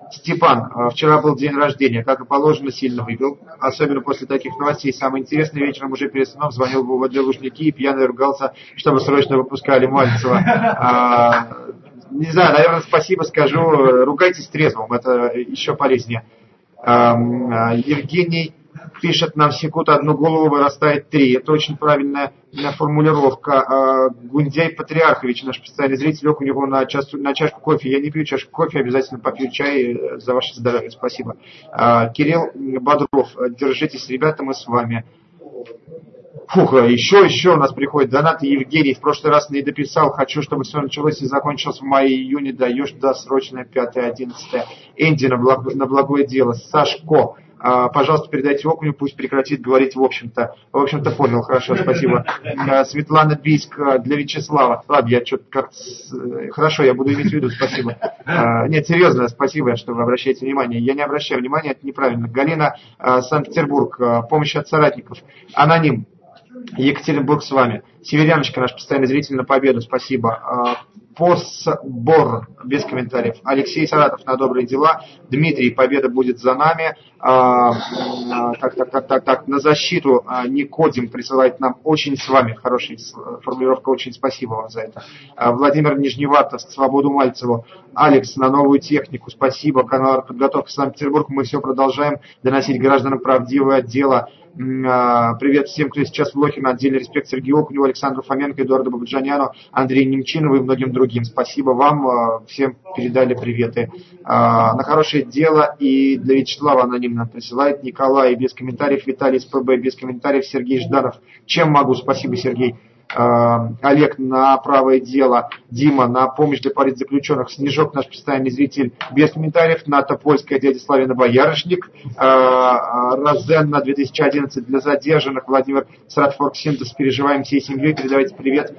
Степан, вчера был день рождения, как и положено, сильно выпил. Особенно после таких новостей. Самое интересное, вечером уже перед сном звонил в УВД Лужники и пьяно ругался, чтобы срочно выпускали Мальцева. А, не знаю, наверное, спасибо скажу. Ругайтесь трезвым, это еще полезнее. А, Евгений пишет, нам секут одну голову, вырастает три. Это очень правильная формулировка. Гундяй Патриархович, наш постоянный зритель, у него на, час, на чашку кофе. Я не пью чашку кофе, обязательно попью чай за ваше здоровье. Спасибо. Кирилл Бодров, держитесь, ребята, мы с вами. Фух, еще, еще у нас приходит донат. Евгений в прошлый раз не дописал. Хочу, чтобы все началось и закончилось в мае-июне. Даешь досрочное пятое-одиннадцатое. Энди на, благ, на благое дело. Сашко. А, пожалуйста, передайте Окуню, пусть прекратит говорить в общем-то. В общем-то, понял, хорошо, спасибо. А, Светлана Бийск для Вячеслава. Ладно, я что-то как... Хорошо, я буду иметь в виду, спасибо. А, нет, серьезно, спасибо, что вы обращаете внимание. Я не обращаю внимания, это неправильно. Галина, а, Санкт-Петербург, а, помощь от соратников. Аноним. Екатеринбург с вами. Северяночка, наш постоянный зритель, на победу, спасибо. Посбор, без комментариев. Алексей Саратов, на добрые дела. Дмитрий, победа будет за нами. Так, так, так, так, так. На защиту Никодим присылает нам очень с вами. Хорошая формулировка, очень спасибо вам за это. Владимир Нижневартовск, свободу Мальцеву. Алекс, на новую технику, спасибо. Канал «Подготовка Санкт-Петербург». Мы все продолжаем доносить гражданам правдивое дело. Привет всем, кто сейчас в Лохино. Отдельный респект Сергею Окуневу, Александру Фоменко, Эдуарду Бабаджаняну, Андрею Немчинову и многим другим. Спасибо вам. Всем передали приветы. На хорошее дело и для Вячеслава анонимно присылает. Николай без комментариев. Виталий из ПБ без комментариев. Сергей Жданов. Чем могу? Спасибо, Сергей. Олег на правое дело, Дима на помощь для политзаключенных, Снежок, наш постоянный зритель, без комментариев, Ната Польская, дядя Славина Боярышник, Розен на две тысячи одиннадцать для задержанных, Владимир Саратфорк Синтез, переживаем всей семьей, передавайте привет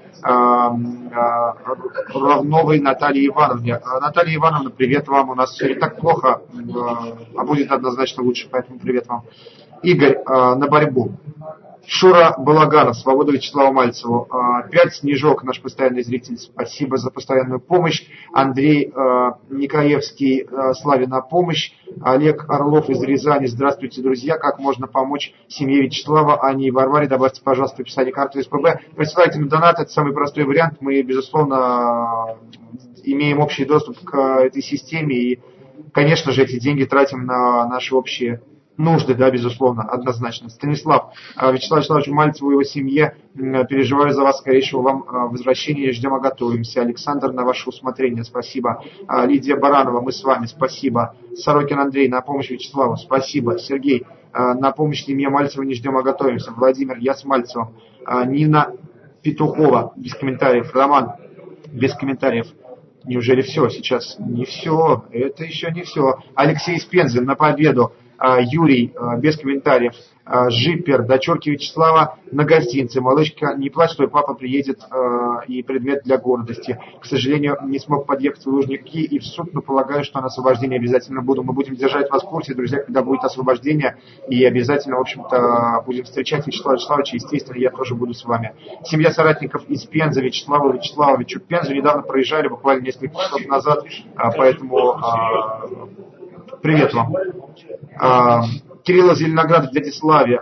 Равновой Наталье Ивановне. Наталья Ивановна, привет вам, у нас все не так плохо, а будет однозначно лучше, поэтому привет вам. Игорь на борьбу. Шура Балаганов, свобода Вячеславу Мальцеву. Пять Снежок, наш постоянный зритель, спасибо за постоянную помощь. Андрей э, Никаевский, э, Славе на помощь. Олег Орлов из Рязани, здравствуйте, друзья. Как можно помочь семье Вячеслава, Ане и Варваре? Добавьте, пожалуйста, в описании карты СПБ. Присылайте на донат, это самый простой вариант. Мы, безусловно, имеем общий доступ к этой системе и, конечно же, эти деньги тратим на наши общие нужды, да, безусловно, однозначно. Станислав, Вячеслав Вячеславович Мальцеву и его семье, переживаю за вас, скорейшего вам возвращения, ждем и готовимся. Александр, на ваше усмотрение, спасибо. Лидия Баранова, мы с вами, спасибо. Сорокин Андрей, на помощь Вячеславу, спасибо. Сергей, на помощь семье Мальцева, не ждем, а готовимся. Владимир, я с Мальцевым. Нина Петухова, без комментариев. Роман, без комментариев. Неужели все сейчас? Не все, это еще не все. Алексей Спензин, на победу. Юрий, без комментариев. Жиппер, дочурки Вячеслава на гостинице. Малышка, не плачь, твой папа приедет, и предмет для гордости. К сожалению, не смог подъехать в Лужники и в суд, но полагаю, что на освобождение обязательно буду. Мы будем держать вас в курсе, друзья, когда будет освобождение, и обязательно, в общем-то, будем встречать Вячеслава Вячеславовича. Естественно, я тоже буду с вами. Семья соратников из Пензы, Вячеслава Вячеславовичу. Пензу недавно проезжали, буквально несколько часов назад, поэтому привет вам. Кирилла Зеленоград в дяде Славе.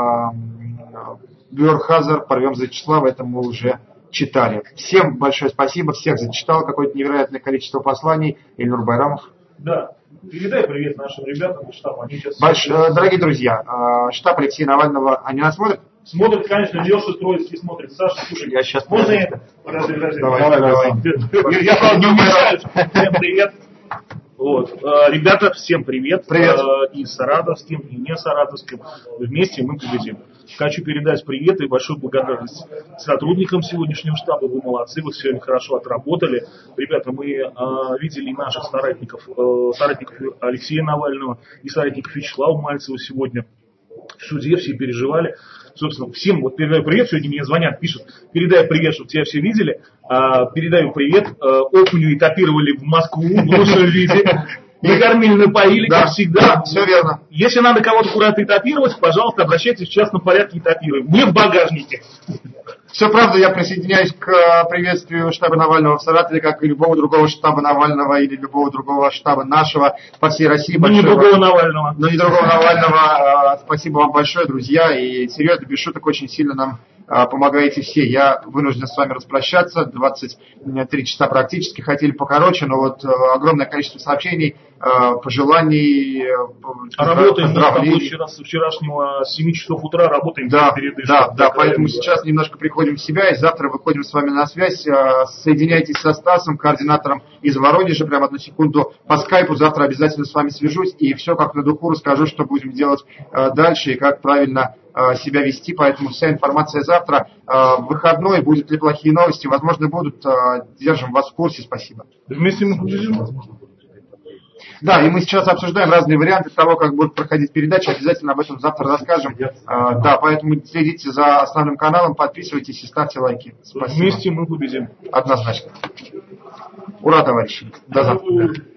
Бюрхазер, порвем за Вячеслава, это мы уже читали. Всем большое спасибо, всех зачитал, какое-то невероятное количество посланий. Ильнур Байрамов. Да, передай привет нашим ребятам из штаба. Они сейчас... Больш... Дорогие друзья, штаб Алексея Навального, они нас смотрят? Смотрят, конечно, Леша Троицкий смотрит. Саша, слушай, я сейчас... Можно я... Подожди, подожди. Давай, давай, давай. Я, правда, не умираю. Всем привет. Вот. Ребята, всем привет. Привет. И саратовским, и не саратовским. Вместе мы победим. Хочу передать привет и большую благодарность сотрудникам сегодняшнего штаба. Вы молодцы, вы сегодня хорошо отработали. Ребята, мы э, видели наших соратников, э, соратников Алексея Навального и соратников Вячеслава Мальцева сегодня в суде, все переживали. Собственно, всем вот передаю привет, сегодня мне звонят, пишут, передай привет, чтобы тебя все видели. А, передаю привет, а, Окуню этапировали в Москву в лучшем виде. Накормили, напоили, да, как всегда. Да, все верно. Если надо кого-то куда-то этапировать, пожалуйста, обращайтесь в частном порядке, этапируем. Не в багажнике. Все правда, я присоединяюсь к приветствию штаба Навального в Саратове, как и любого другого штаба Навального или любого другого штаба нашего по всей России. Но не другого Навального. Но не другого Навального. Спасибо вам большое, друзья. И серьезно, без шуток, очень сильно нам помогаете все. Я вынужден с вами распрощаться. двадцать три часа практически. Хотели покороче, но вот огромное количество сообщений, пожеланий, работаем с тобой вчера, с вчерашнего с семи часов утра работаем. Да, да, да, поэтому сейчас немножко приходим в себя и завтра выходим с вами на связь. Соединяйтесь со Стасом, координатором из Воронежа, прямо одну секунду по скайпу. Завтра обязательно с вами свяжусь и все как на духу расскажу, что будем делать дальше и как правильно себя вести, поэтому вся информация завтра. В выходной, будут ли плохие новости, возможно, будут. Держим вас в курсе, спасибо. Вместе мы победим. Да, и мы сейчас обсуждаем разные варианты того, как будут проходить передачи, обязательно об этом завтра расскажем. Да, поэтому следите за основным каналом, подписывайтесь и ставьте лайки. Спасибо. Вместе мы победим. Однозначно. Ура, товарищи. До завтра.